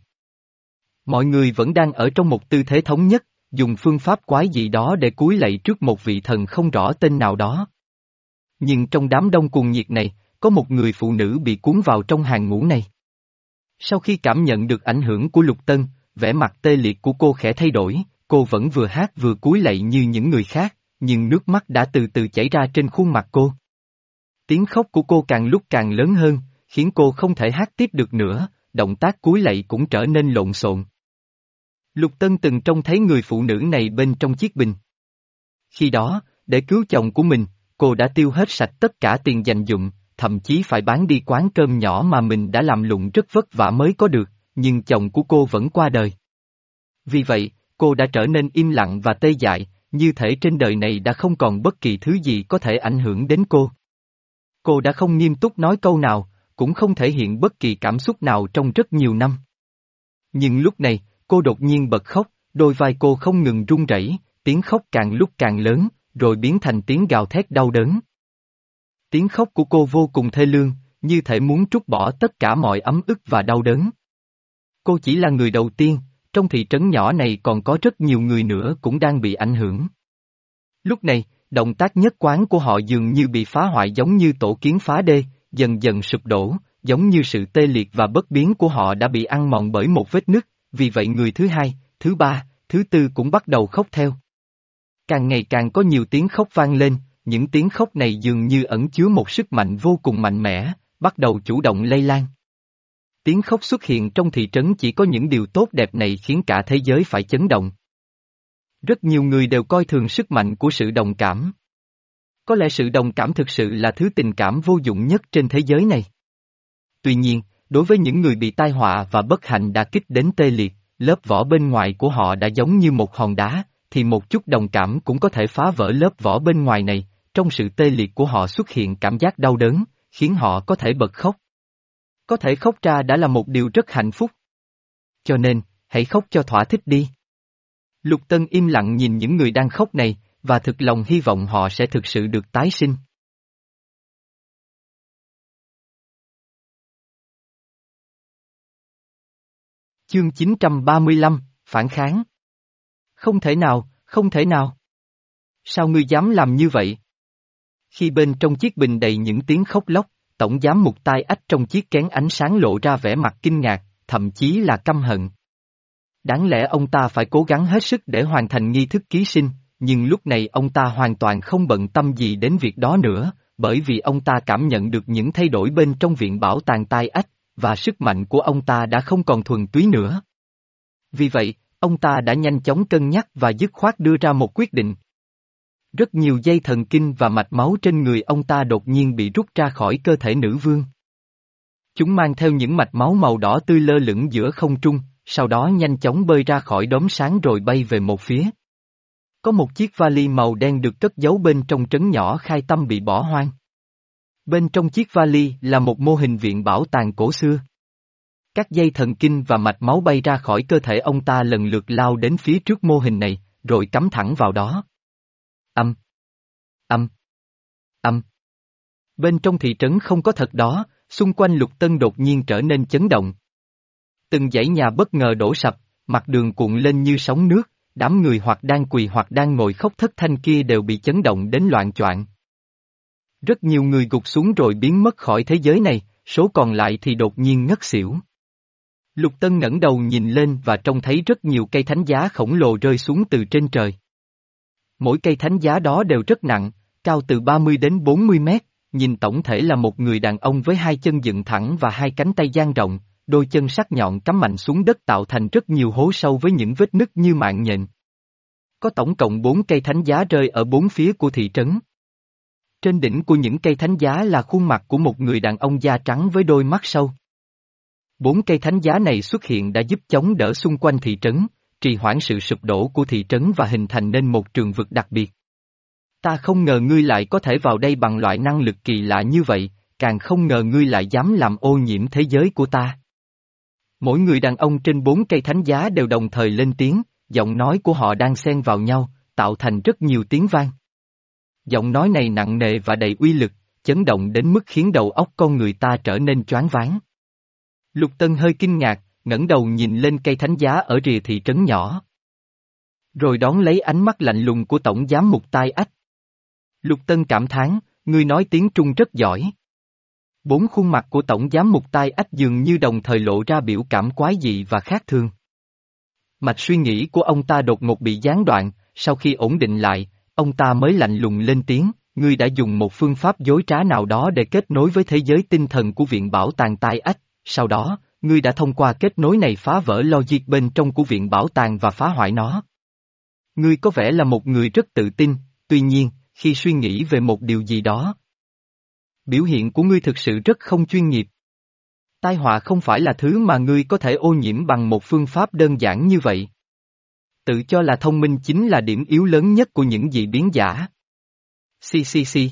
Mọi người vẫn đang ở trong một tư thế thống nhất, dùng phương pháp quái dị đó để cúi lạy trước một vị thần không rõ tên nào đó. Nhưng trong đám đông cuồng nhiệt này, có một người phụ nữ bị cuốn vào trong hàng ngũ này. Sau khi cảm nhận được ảnh hưởng của Lục Tân, vẻ mặt tê liệt của cô khẽ thay đổi, cô vẫn vừa hát vừa cúi lạy như những người khác, nhưng nước mắt đã từ từ chảy ra trên khuôn mặt cô. Tiếng khóc của cô càng lúc càng lớn hơn, khiến cô không thể hát tiếp được nữa, động tác cúi lạy cũng trở nên lộn xộn. Lục Tân từng trông thấy người phụ nữ này bên trong chiếc bình. Khi đó, để cứu chồng của mình, cô đã tiêu hết sạch tất cả tiền dành dụm, thậm chí phải bán đi quán cơm nhỏ mà mình đã làm lụng rất vất vả mới có được, nhưng chồng của cô vẫn qua đời. Vì vậy, cô đã trở nên im lặng và tê dại, như thể trên đời này đã không còn bất kỳ thứ gì có thể ảnh hưởng đến cô. Cô đã không nghiêm túc nói câu nào, cũng không thể hiện bất kỳ cảm xúc nào trong rất nhiều năm. Nhưng lúc này, cô đột nhiên bật khóc, đôi vai cô không ngừng run rẩy, tiếng khóc càng lúc càng lớn, rồi biến thành tiếng gào thét đau đớn. Tiếng khóc của cô vô cùng thê lương, như thể muốn trút bỏ tất cả mọi ấm ức và đau đớn. Cô chỉ là người đầu tiên, trong thị trấn nhỏ này còn có rất nhiều người nữa cũng đang bị ảnh hưởng. Lúc này, động tác nhất quán của họ dường như bị phá hoại giống như tổ kiến phá đê, dần dần sụp đổ, giống như sự tê liệt và bất biến của họ đã bị ăn mòn bởi một vết nứt, vì vậy người thứ hai, thứ ba, thứ tư cũng bắt đầu khóc theo. Càng ngày càng có nhiều tiếng khóc vang lên, những tiếng khóc này dường như ẩn chứa một sức mạnh vô cùng mạnh mẽ, bắt đầu chủ động lây lan. Tiếng khóc xuất hiện trong thị trấn chỉ có những điều tốt đẹp này khiến cả thế giới phải chấn động. Rất nhiều người đều coi thường sức mạnh của sự đồng cảm. Có lẽ sự đồng cảm thực sự là thứ tình cảm vô dụng nhất trên thế giới này. Tuy nhiên, đối với những người bị tai họa và bất hạnh đả kích đến tê liệt, lớp vỏ bên ngoài của họ đã giống như một hòn đá, thì một chút đồng cảm cũng có thể phá vỡ lớp vỏ bên ngoài này, trong sự tê liệt của họ xuất hiện cảm giác đau đớn, khiến họ có thể bật khóc. Có thể khóc ra đã là một điều rất hạnh phúc. Cho nên, hãy khóc cho thỏa thích đi. Lục Tân im lặng nhìn những người đang khóc này, và thực lòng hy vọng họ sẽ thực sự được tái sinh. Chương chín trăm ba mươi lăm, Phản kháng. Không thể nào, không thể nào. Sao ngươi dám làm như vậy? Khi bên trong chiếc bình đầy những tiếng khóc lóc, tổng giám mục Tai Ách trong chiếc kén ánh sáng lộ ra vẻ mặt kinh ngạc, thậm chí là căm hận. Đáng lẽ ông ta phải cố gắng hết sức để hoàn thành nghi thức ký sinh, nhưng lúc này ông ta hoàn toàn không bận tâm gì đến việc đó nữa, bởi vì ông ta cảm nhận được những thay đổi bên trong viện bảo tàng Tai Ách, và sức mạnh của ông ta đã không còn thuần túy nữa. Vì vậy, ông ta đã nhanh chóng cân nhắc và dứt khoát đưa ra một quyết định. Rất nhiều dây thần kinh và mạch máu trên người ông ta đột nhiên bị rút ra khỏi cơ thể nữ vương. Chúng mang theo những mạch máu màu đỏ tươi lơ lửng giữa không trung, sau đó nhanh chóng bơi ra khỏi đốm sáng rồi bay về một phía. Có một chiếc vali màu đen được cất giấu bên trong trấn nhỏ Khai Tâm bị bỏ hoang. Bên trong chiếc vali là một mô hình viện bảo tàng cổ xưa. Các dây thần kinh và mạch máu bay ra khỏi cơ thể ông ta lần lượt lao đến phía trước mô hình này, rồi cắm thẳng vào đó. Âm. Âm. Âm. Bên trong thị trấn không có thật đó, xung quanh Lục Tân đột nhiên trở nên chấn động. Từng dãy nhà bất ngờ đổ sập, mặt đường cuộn lên như sóng nước, đám người hoặc đang quỳ hoặc đang ngồi khóc thất thanh kia đều bị chấn động đến loạng choạng. Rất nhiều người gục xuống rồi biến mất khỏi thế giới này, số còn lại thì đột nhiên ngất xỉu. Lục Tân ngẩng đầu nhìn lên và trông thấy rất nhiều cây thánh giá khổng lồ rơi xuống từ trên trời. Mỗi cây thánh giá đó đều rất nặng, cao từ ba mươi đến bốn mươi mét, nhìn tổng thể là một người đàn ông với hai chân dựng thẳng và hai cánh tay dang rộng, đôi chân sắc nhọn cắm mạnh xuống đất tạo thành rất nhiều hố sâu với những vết nứt như mạng nhện. Có tổng cộng bốn cây thánh giá rơi ở bốn phía của thị trấn. Trên đỉnh của những cây thánh giá là khuôn mặt của một người đàn ông da trắng với đôi mắt sâu. Bốn cây thánh giá này xuất hiện đã giúp chống đỡ xung quanh thị trấn, trì hoãn sự sụp đổ của thị trấn và hình thành nên một trường vực đặc biệt. Ta không ngờ ngươi lại có thể vào đây bằng loại năng lực kỳ lạ như vậy, càng không ngờ ngươi lại dám làm ô nhiễm thế giới của ta. Mỗi người đàn ông trên bốn cây thánh giá đều đồng thời lên tiếng, giọng nói của họ đang xen vào nhau, tạo thành rất nhiều tiếng vang. Giọng nói này nặng nề và đầy uy lực, chấn động đến mức khiến đầu óc con người ta trở nên choáng váng. Lục Tân hơi kinh ngạc, ngẩng đầu nhìn lên cây thánh giá ở rìa thị trấn nhỏ. Rồi đón lấy ánh mắt lạnh lùng của tổng giám mục Tai Ách. Lục Tân cảm thán, ngươi nói tiếng Trung rất giỏi. Bốn khuôn mặt của tổng giám mục Tai Ách dường như đồng thời lộ ra biểu cảm quái dị và khác thường. Mạch suy nghĩ của ông ta đột ngột bị gián đoạn, sau khi ổn định lại, ông ta mới lạnh lùng lên tiếng, ngươi đã dùng một phương pháp dối trá nào đó để kết nối với thế giới tinh thần của viện bảo tàng Tai Ách, sau đó, ngươi đã thông qua kết nối này phá vỡ logic bên trong của viện bảo tàng và phá hoại nó. Ngươi có vẻ là một người rất tự tin, tuy nhiên, khi suy nghĩ về một điều gì đó, biểu hiện của ngươi thực sự rất không chuyên nghiệp. Tai họa không phải là thứ mà ngươi có thể ô nhiễm bằng một phương pháp đơn giản như vậy. Tự cho là thông minh chính là điểm yếu lớn nhất của những dị biến giả. Xì xì xì.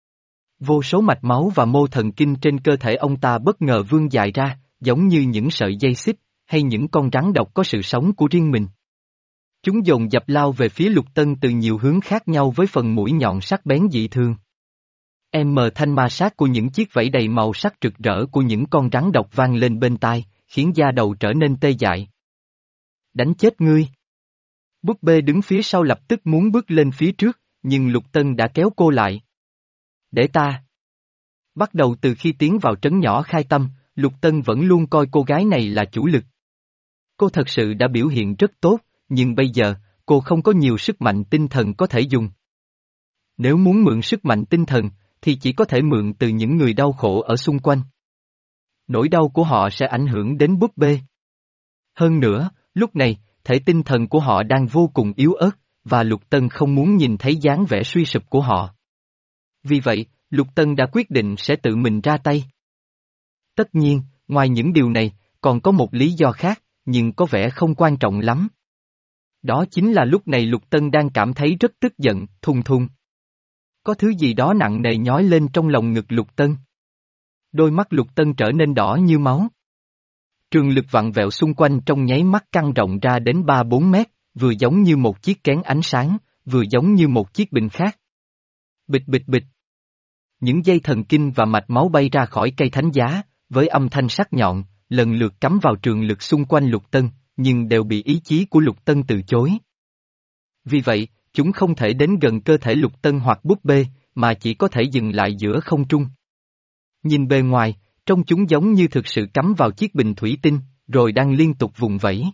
Vô số mạch máu và mô thần kinh trên cơ thể ông ta bất ngờ vươn dài ra, giống như những sợi dây xích, hay những con rắn độc có sự sống của riêng mình. Chúng dồn dập lao về phía Lục Tân từ nhiều hướng khác nhau với phần mũi nhọn sắc bén dị thường. Em mờ thanh ma sát của những chiếc vảy đầy màu sắc rực rỡ của những con rắn độc vang lên bên tai, khiến da đầu trở nên tê dại. Đánh chết ngươi! Búp bê đứng phía sau lập tức muốn bước lên phía trước, nhưng Lục Tân đã kéo cô lại. Để ta! Bắt đầu từ khi tiến vào trấn nhỏ Khai Tâm, Lục Tân vẫn luôn coi cô gái này là chủ lực. Cô thật sự đã biểu hiện rất tốt, nhưng bây giờ, cô không có nhiều sức mạnh tinh thần có thể dùng. Nếu muốn mượn sức mạnh tinh thần, thì chỉ có thể mượn từ những người đau khổ ở xung quanh. Nỗi đau của họ sẽ ảnh hưởng đến búp bê. Hơn nữa, lúc này, thể tinh thần của họ đang vô cùng yếu ớt, và Lục Tân không muốn nhìn thấy dáng vẻ suy sụp của họ. Vì vậy, Lục Tân đã quyết định sẽ tự mình ra tay. Tất nhiên, ngoài những điều này, còn có một lý do khác, nhưng có vẻ không quan trọng lắm. Đó chính là lúc này Lục Tân đang cảm thấy rất tức giận, thùng thùng. Có thứ gì đó nặng nề nhói lên trong lòng ngực Lục Tân. Đôi mắt Lục Tân trở nên đỏ như máu. Trường lực vặn vẹo xung quanh trong nháy mắt căng rộng ra đến ba bốn mét, vừa giống như một chiếc kén ánh sáng, vừa giống như một chiếc bình khác. Bịch bịch bịch. Những dây thần kinh và mạch máu bay ra khỏi cây thánh giá, với âm thanh sắc nhọn, lần lượt cắm vào trường lực xung quanh Lục Tân, nhưng đều bị ý chí của Lục Tân từ chối. Vì vậy, chúng không thể đến gần cơ thể Lục Tân hoặc búp bê, mà chỉ có thể dừng lại giữa không trung. Nhìn bề ngoài, trông chúng giống như thực sự cắm vào chiếc bình thủy tinh, rồi đang liên tục vùng vẫy.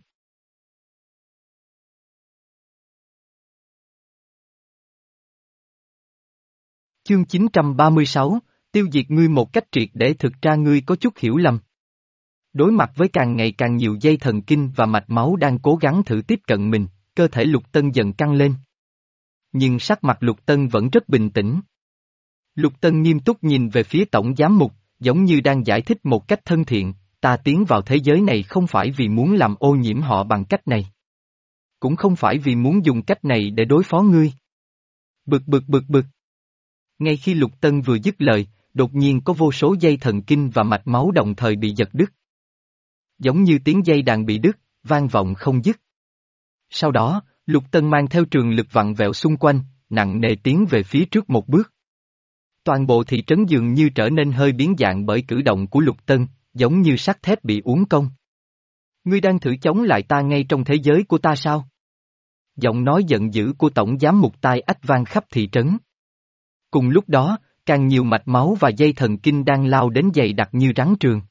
Chương chín trăm ba mươi sáu, tiêu diệt ngươi một cách triệt để. Thực ra ngươi có chút hiểu lầm. Đối mặt với càng ngày càng nhiều dây thần kinh và mạch máu đang cố gắng thử tiếp cận mình, cơ thể Lục Tân dần căng lên. Nhưng sắc mặt Lục Tân vẫn rất bình tĩnh. Lục Tân nghiêm túc nhìn về phía tổng giám mục, giống như đang giải thích một cách thân thiện, ta tiến vào thế giới này không phải vì muốn làm ô nhiễm họ bằng cách này. Cũng không phải vì muốn dùng cách này để đối phó ngươi. Bực bực bực bực. Ngay khi Lục Tân vừa dứt lời, đột nhiên có vô số dây thần kinh và mạch máu đồng thời bị giật đứt. Giống như tiếng dây đàn bị đứt, vang vọng không dứt. Sau đó, Lục Tân mang theo trường lực vặn vẹo xung quanh, nặng nề tiến về phía trước một bước. Toàn bộ thị trấn dường như trở nên hơi biến dạng bởi cử động của Lục Tân, giống như sắt thép bị uốn cong. Ngươi đang thử chống lại ta ngay trong thế giới của ta sao? Giọng nói giận dữ của tổng giám mục tai ách vang khắp thị trấn. Cùng lúc đó, càng nhiều mạch máu và dây thần kinh đang lao đến dày đặc như rắn trường.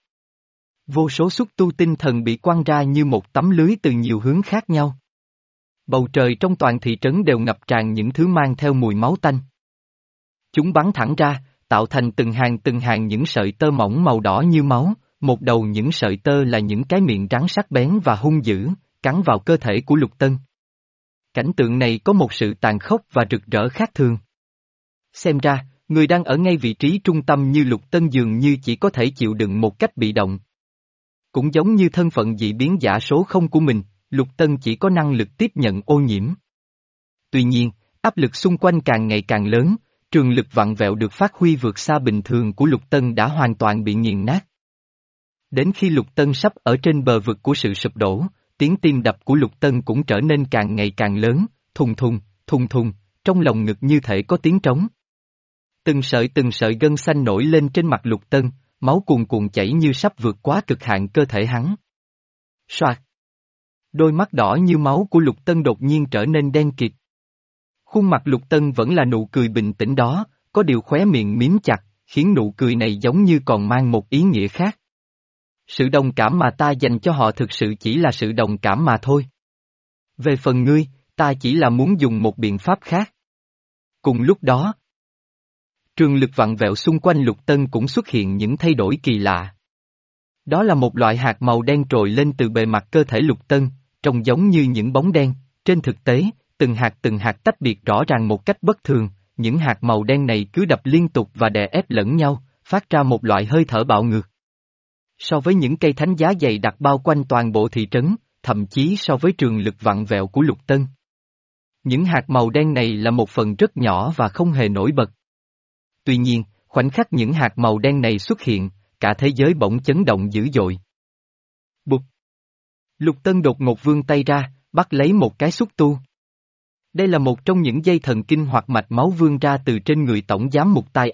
Vô số xúc tu tinh thần bị quăng ra như một tấm lưới từ nhiều hướng khác nhau. Bầu trời trong toàn thị trấn đều ngập tràn những thứ mang theo mùi máu tanh. Chúng bắn thẳng ra, tạo thành từng hàng từng hàng những sợi tơ mỏng màu đỏ như máu, một đầu những sợi tơ là những cái miệng rắn sắc bén và hung dữ, cắn vào cơ thể của Lục Tân. Cảnh tượng này có một sự tàn khốc và rực rỡ khác thường. Xem ra, người đang ở ngay vị trí trung tâm như Lục Tân dường như chỉ có thể chịu đựng một cách bị động. Cũng giống như thân phận dị biến giả số không của mình, Lục Tân chỉ có năng lực tiếp nhận ô nhiễm. Tuy nhiên, áp lực xung quanh càng ngày càng lớn, trường lực vặn vẹo được phát huy vượt xa bình thường của Lục Tân đã hoàn toàn bị nghiền nát. Đến khi Lục Tân sắp ở trên bờ vực của sự sụp đổ, tiếng tim đập của Lục Tân cũng trở nên càng ngày càng lớn, thùng thùng, thùng thùng, trong lòng ngực như thể có tiếng trống. Từng sợi từng sợi gân xanh nổi lên trên mặt Lục Tân, máu cuồn cuộn chảy như sắp vượt quá cực hạn cơ thể hắn. Soạt! Đôi mắt đỏ như máu của Lục Tân đột nhiên trở nên đen kịt. Khuôn mặt Lục Tân vẫn là nụ cười bình tĩnh đó, có điều khóe miệng miếm chặt, khiến nụ cười này giống như còn mang một ý nghĩa khác. Sự đồng cảm mà ta dành cho họ thực sự chỉ là sự đồng cảm mà thôi. Về phần ngươi, ta chỉ là muốn dùng một biện pháp khác. Cùng lúc đó, trường lực vặn vẹo xung quanh Lục Tân cũng xuất hiện những thay đổi kỳ lạ. Đó là một loại hạt màu đen trồi lên từ bề mặt cơ thể Lục Tân, trông giống như những bóng đen, trên thực tế, từng hạt từng hạt tách biệt rõ ràng một cách bất thường, những hạt màu đen này cứ đập liên tục và đè ép lẫn nhau, phát ra một loại hơi thở bạo ngược. So với những cây thánh giá dày đặc bao quanh toàn bộ thị trấn, thậm chí so với trường lực vặn vẹo của Lục Tân. Những hạt màu đen này là một phần rất nhỏ và không hề nổi bật. Tuy nhiên, khoảnh khắc những hạt màu đen này xuất hiện, cả thế giới bỗng chấn động dữ dội. Bụp! Lục Tân đột ngột vươn tay ra, bắt lấy một cái xúc tu. Đây là một trong những dây thần kinh hoặc mạch máu vươn ra từ trên người tổng giám mục tai ách,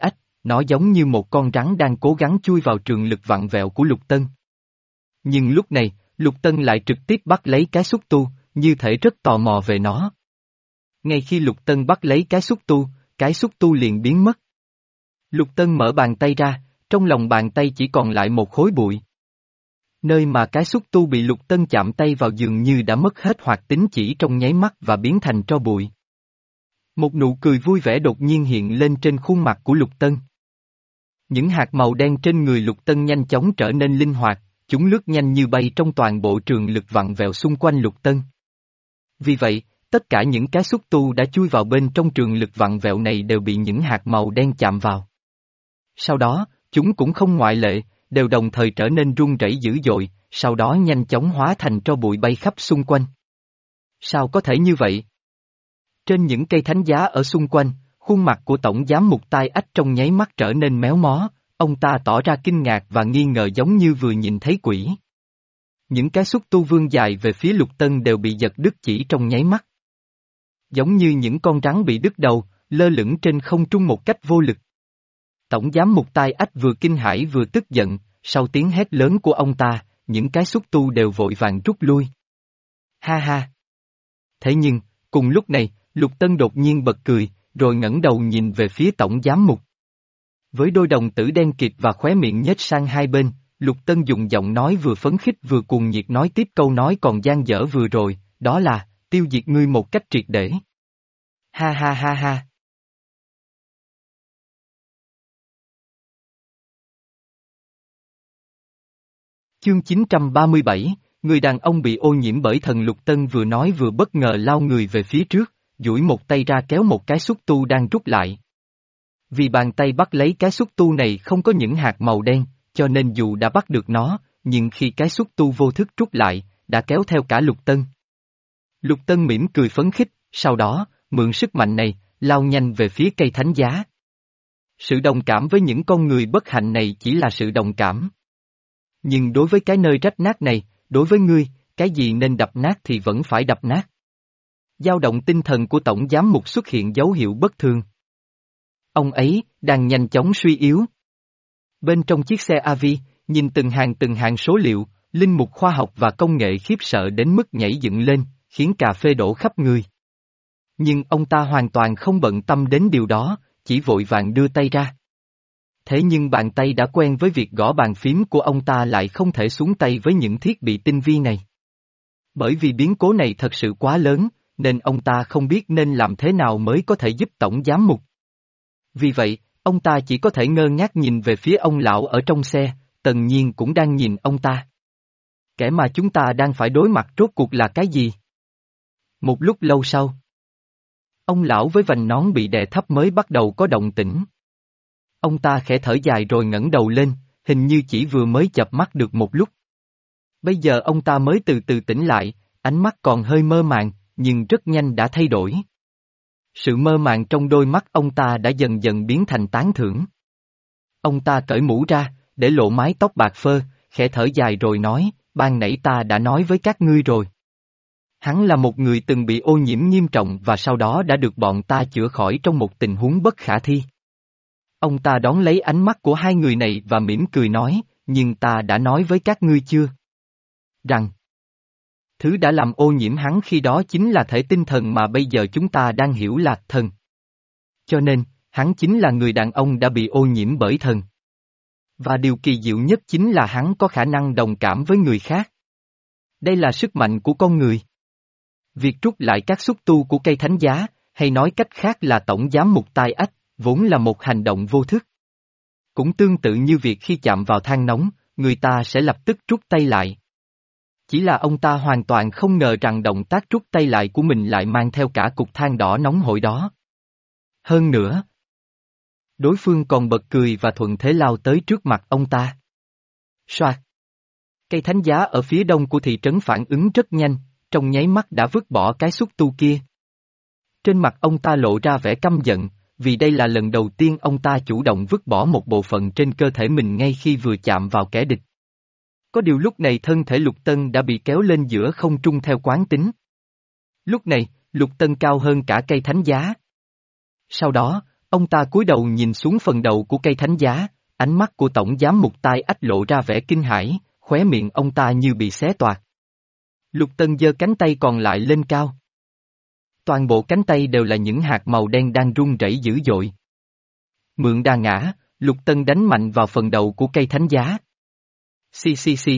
nó giống như một con rắn đang cố gắng chui vào trường lực vặn vẹo của Lục Tân. Nhưng lúc này, Lục Tân lại trực tiếp bắt lấy cái xúc tu, như thể rất tò mò về nó. Ngay khi Lục Tân bắt lấy cái xúc tu, cái xúc tu liền biến mất. Lục Tân mở bàn tay ra, trong lòng bàn tay chỉ còn lại một khối bụi. Nơi mà cái xúc tu bị Lục Tân chạm tay vào dường như đã mất hết hoạt tính chỉ trong nháy mắt và biến thành tro bụi. Một nụ cười vui vẻ đột nhiên hiện lên trên khuôn mặt của Lục Tân. Những hạt màu đen trên người Lục Tân nhanh chóng trở nên linh hoạt, chúng lướt nhanh như bay trong toàn bộ trường lực vặn vẹo xung quanh Lục Tân. Vì vậy, tất cả những cái xúc tu đã chui vào bên trong trường lực vặn vẹo này đều bị những hạt màu đen chạm vào. Sau đó, chúng cũng không ngoại lệ, đều đồng thời trở nên rung rẩy dữ dội, sau đó nhanh chóng hóa thành tro bụi bay khắp xung quanh. Sao có thể như vậy? Trên những cây thánh giá ở xung quanh, khuôn mặt của Tổng Giám Mục Tai Ách trong nháy mắt trở nên méo mó, ông ta tỏ ra kinh ngạc và nghi ngờ giống như vừa nhìn thấy quỷ. Những cái xúc tu vươn dài về phía Lục Tân đều bị giật đứt chỉ trong nháy mắt. Giống như những con rắn bị đứt đầu, lơ lửng trên không trung một cách vô lực. Tổng Giám Mục Tai Ách vừa kinh hãi vừa tức giận, sau tiếng hét lớn của ông ta, những cái xúc tu đều vội vàng rút lui. Ha ha! Thế nhưng, cùng lúc này, Lục Tân đột nhiên bật cười, rồi ngẩng đầu nhìn về phía Tổng Giám Mục. Với đôi đồng tử đen kịt và khóe miệng nhếch sang hai bên, Lục Tân dùng giọng nói vừa phấn khích vừa cuồng nhiệt nói tiếp câu nói còn dang dở vừa rồi, đó là, tiêu diệt ngươi một cách triệt để. Ha ha ha ha! Chương chín trăm ba mươi bảy, người đàn ông bị ô nhiễm bởi thần. Lục Tân vừa nói vừa bất ngờ lao người về phía trước, duỗi một tay ra kéo một cái xúc tu đang rút lại. Vì bàn tay bắt lấy cái xúc tu này không có những hạt màu đen, cho nên dù đã bắt được nó, nhưng khi cái xúc tu vô thức rút lại, đã kéo theo cả Lục Tân. Lục Tân mỉm cười phấn khích, sau đó, mượn sức mạnh này, lao nhanh về phía cây thánh giá. Sự đồng cảm với những con người bất hạnh này chỉ là sự đồng cảm. Nhưng đối với cái nơi rách nát này, đối với ngươi, cái gì nên đập nát thì vẫn phải đập nát. Dao động tinh thần của Tổng Giám Mục xuất hiện dấu hiệu bất thường. Ông ấy, đang nhanh chóng suy yếu. Bên trong chiếc xe a vê, nhìn từng hàng từng hàng số liệu, linh mục khoa học và công nghệ khiếp sợ đến mức nhảy dựng lên, khiến cà phê đổ khắp người. Nhưng ông ta hoàn toàn không bận tâm đến điều đó, chỉ vội vàng đưa tay ra. Thế nhưng bàn tay đã quen với việc gõ bàn phím của ông ta lại không thể xuống tay với những thiết bị tinh vi này. Bởi vì biến cố này thật sự quá lớn, nên ông ta không biết nên làm thế nào mới có thể giúp Tổng Giám Mục. Vì vậy, ông ta chỉ có thể ngơ ngác nhìn về phía ông lão ở trong xe, Tần Nhiên cũng đang nhìn ông ta. Kẻ mà chúng ta đang phải đối mặt rốt cuộc là cái gì? Một lúc lâu sau, ông lão với vành nón bị đè thấp mới bắt đầu có động tĩnh. Ông ta khẽ thở dài rồi ngẩng đầu lên, hình như chỉ vừa mới chợp mắt được một lúc. Bây giờ ông ta mới từ từ tỉnh lại, ánh mắt còn hơi mơ màng, nhưng rất nhanh đã thay đổi. Sự mơ màng trong đôi mắt ông ta đã dần dần biến thành tán thưởng. Ông ta cởi mũ ra, để lộ mái tóc bạc phơ, khẽ thở dài rồi nói, ban nãy ta đã nói với các ngươi rồi. Hắn là một người từng bị ô nhiễm nghiêm trọng và sau đó đã được bọn ta chữa khỏi trong một tình huống bất khả thi. Ông ta đón lấy ánh mắt của hai người này và mỉm cười nói, nhưng ta đã nói với các ngươi chưa? Rằng, thứ đã làm ô nhiễm hắn khi đó chính là thể tinh thần mà bây giờ chúng ta đang hiểu là thần. Cho nên, hắn chính là người đàn ông đã bị ô nhiễm bởi thần. Và điều kỳ diệu nhất chính là hắn có khả năng đồng cảm với người khác. Đây là sức mạnh của con người. Việc rút lại các xúc tu của cây thánh giá, hay nói cách khác là Tổng Giám Mục Tai Ách, vốn là một hành động vô thức. Cũng tương tự như việc khi chạm vào than nóng, người ta sẽ lập tức rút tay lại. Chỉ là ông ta hoàn toàn không ngờ rằng động tác rút tay lại của mình lại mang theo cả cục than đỏ nóng hổi đó. Hơn nữa, đối phương còn bật cười và thuận thế lao tới trước mặt ông ta. Soạt! Cây thánh giá ở phía đông của thị trấn phản ứng rất nhanh, trong nháy mắt đã vứt bỏ cái xúc tu kia. Trên mặt ông ta lộ ra vẻ căm giận, vì đây là lần đầu tiên ông ta chủ động vứt bỏ một bộ phận trên cơ thể mình ngay khi vừa chạm vào kẻ địch. Có điều lúc này thân thể Lục Tân đã bị kéo lên giữa không trung theo quán tính. Lúc này, Lục Tân cao hơn cả cây thánh giá. Sau đó, ông ta cúi đầu nhìn xuống phần đầu của cây thánh giá, ánh mắt của tổng giám mục Tai Ách lộ ra vẻ kinh hãi, khóe miệng ông ta như bị xé toạc. Lục Tân giơ cánh tay còn lại lên cao. Toàn bộ cánh tay đều là những hạt màu đen đang rung rẩy dữ dội. Mượn đà ngã, Lục Tân đánh mạnh vào phần đầu của cây thánh giá. Xì xì xì.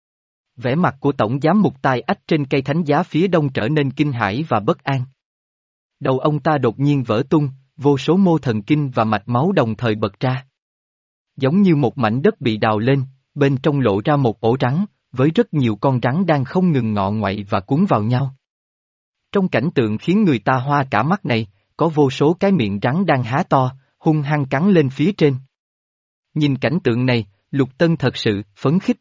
Vẻ mặt của tổng giám mục Tai Ách trên cây thánh giá phía đông trở nên kinh hãi và bất an. Đầu ông ta đột nhiên vỡ tung, vô số mô thần kinh và mạch máu đồng thời bật ra. Giống như một mảnh đất bị đào lên, bên trong lộ ra một ổ rắn, với rất nhiều con rắn đang không ngừng ngọ ngoậy và cuốn vào nhau. Trong cảnh tượng khiến người ta hoa cả mắt này, có vô số cái miệng rắn đang há to, hung hăng cắn lên phía trên. Nhìn cảnh tượng này, Lục Tân thật sự phấn khích.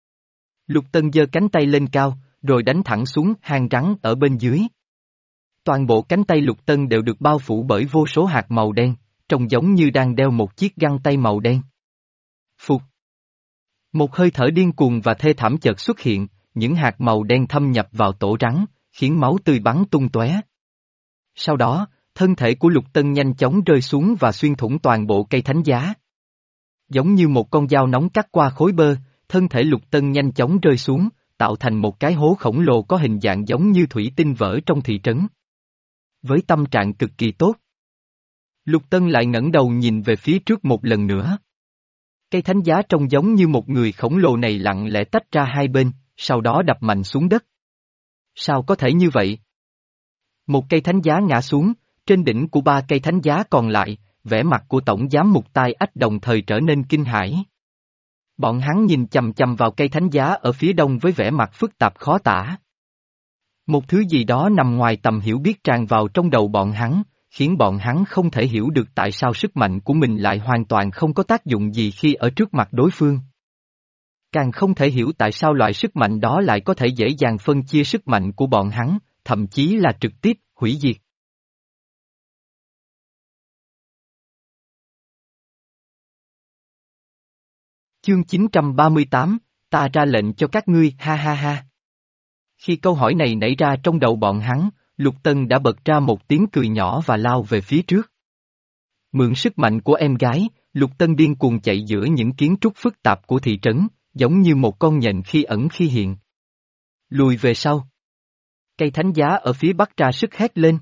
Lục Tân giơ cánh tay lên cao, rồi đánh thẳng xuống hang rắn ở bên dưới. Toàn bộ cánh tay Lục Tân đều được bao phủ bởi vô số hạt màu đen, trông giống như đang đeo một chiếc găng tay màu đen. Phục. Một hơi thở điên cuồng và thê thảm chợt xuất hiện, những hạt màu đen thâm nhập vào tổ rắn, khiến máu tươi bắn tung tóe. Sau đó, thân thể của Lục Tân nhanh chóng rơi xuống và xuyên thủng toàn bộ cây thánh giá. Giống như một con dao nóng cắt qua khối bơ, thân thể Lục Tân nhanh chóng rơi xuống, tạo thành một cái hố khổng lồ có hình dạng giống như thủy tinh vỡ trong thị trấn. Với tâm trạng cực kỳ tốt, Lục Tân lại ngẩng đầu nhìn về phía trước một lần nữa. Cây thánh giá trông giống như một người khổng lồ này lặng lẽ tách ra hai bên, sau đó đập mạnh xuống đất. Sao có thể như vậy? Một cây thánh giá ngã xuống, trên đỉnh của ba cây thánh giá còn lại, vẻ mặt của tổng giám mục Tai Ách đồng thời trở nên kinh hãi. Bọn hắn nhìn chằm chằm vào cây thánh giá ở phía đông với vẻ mặt phức tạp khó tả. Một thứ gì đó nằm ngoài tầm hiểu biết tràn vào trong đầu bọn hắn, khiến bọn hắn không thể hiểu được tại sao sức mạnh của mình lại hoàn toàn không có tác dụng gì khi ở trước mặt đối phương. Càng không thể hiểu tại sao loại sức mạnh đó lại có thể dễ dàng phân chia sức mạnh của bọn hắn, thậm chí là trực tiếp hủy diệt. Chương chín trăm ba mươi tám, ta ra lệnh cho các ngươi, ha ha ha. Khi câu hỏi này nảy ra trong đầu bọn hắn, Lục Tân đã bật ra một tiếng cười nhỏ và lao về phía trước. Mượn sức mạnh của em gái, Lục Tân điên cuồng chạy giữa những kiến trúc phức tạp của thị trấn, giống như một con nhện khi ẩn khi hiện. Lùi về sau. Cây thánh giá ở phía bắc ra sức hét lên.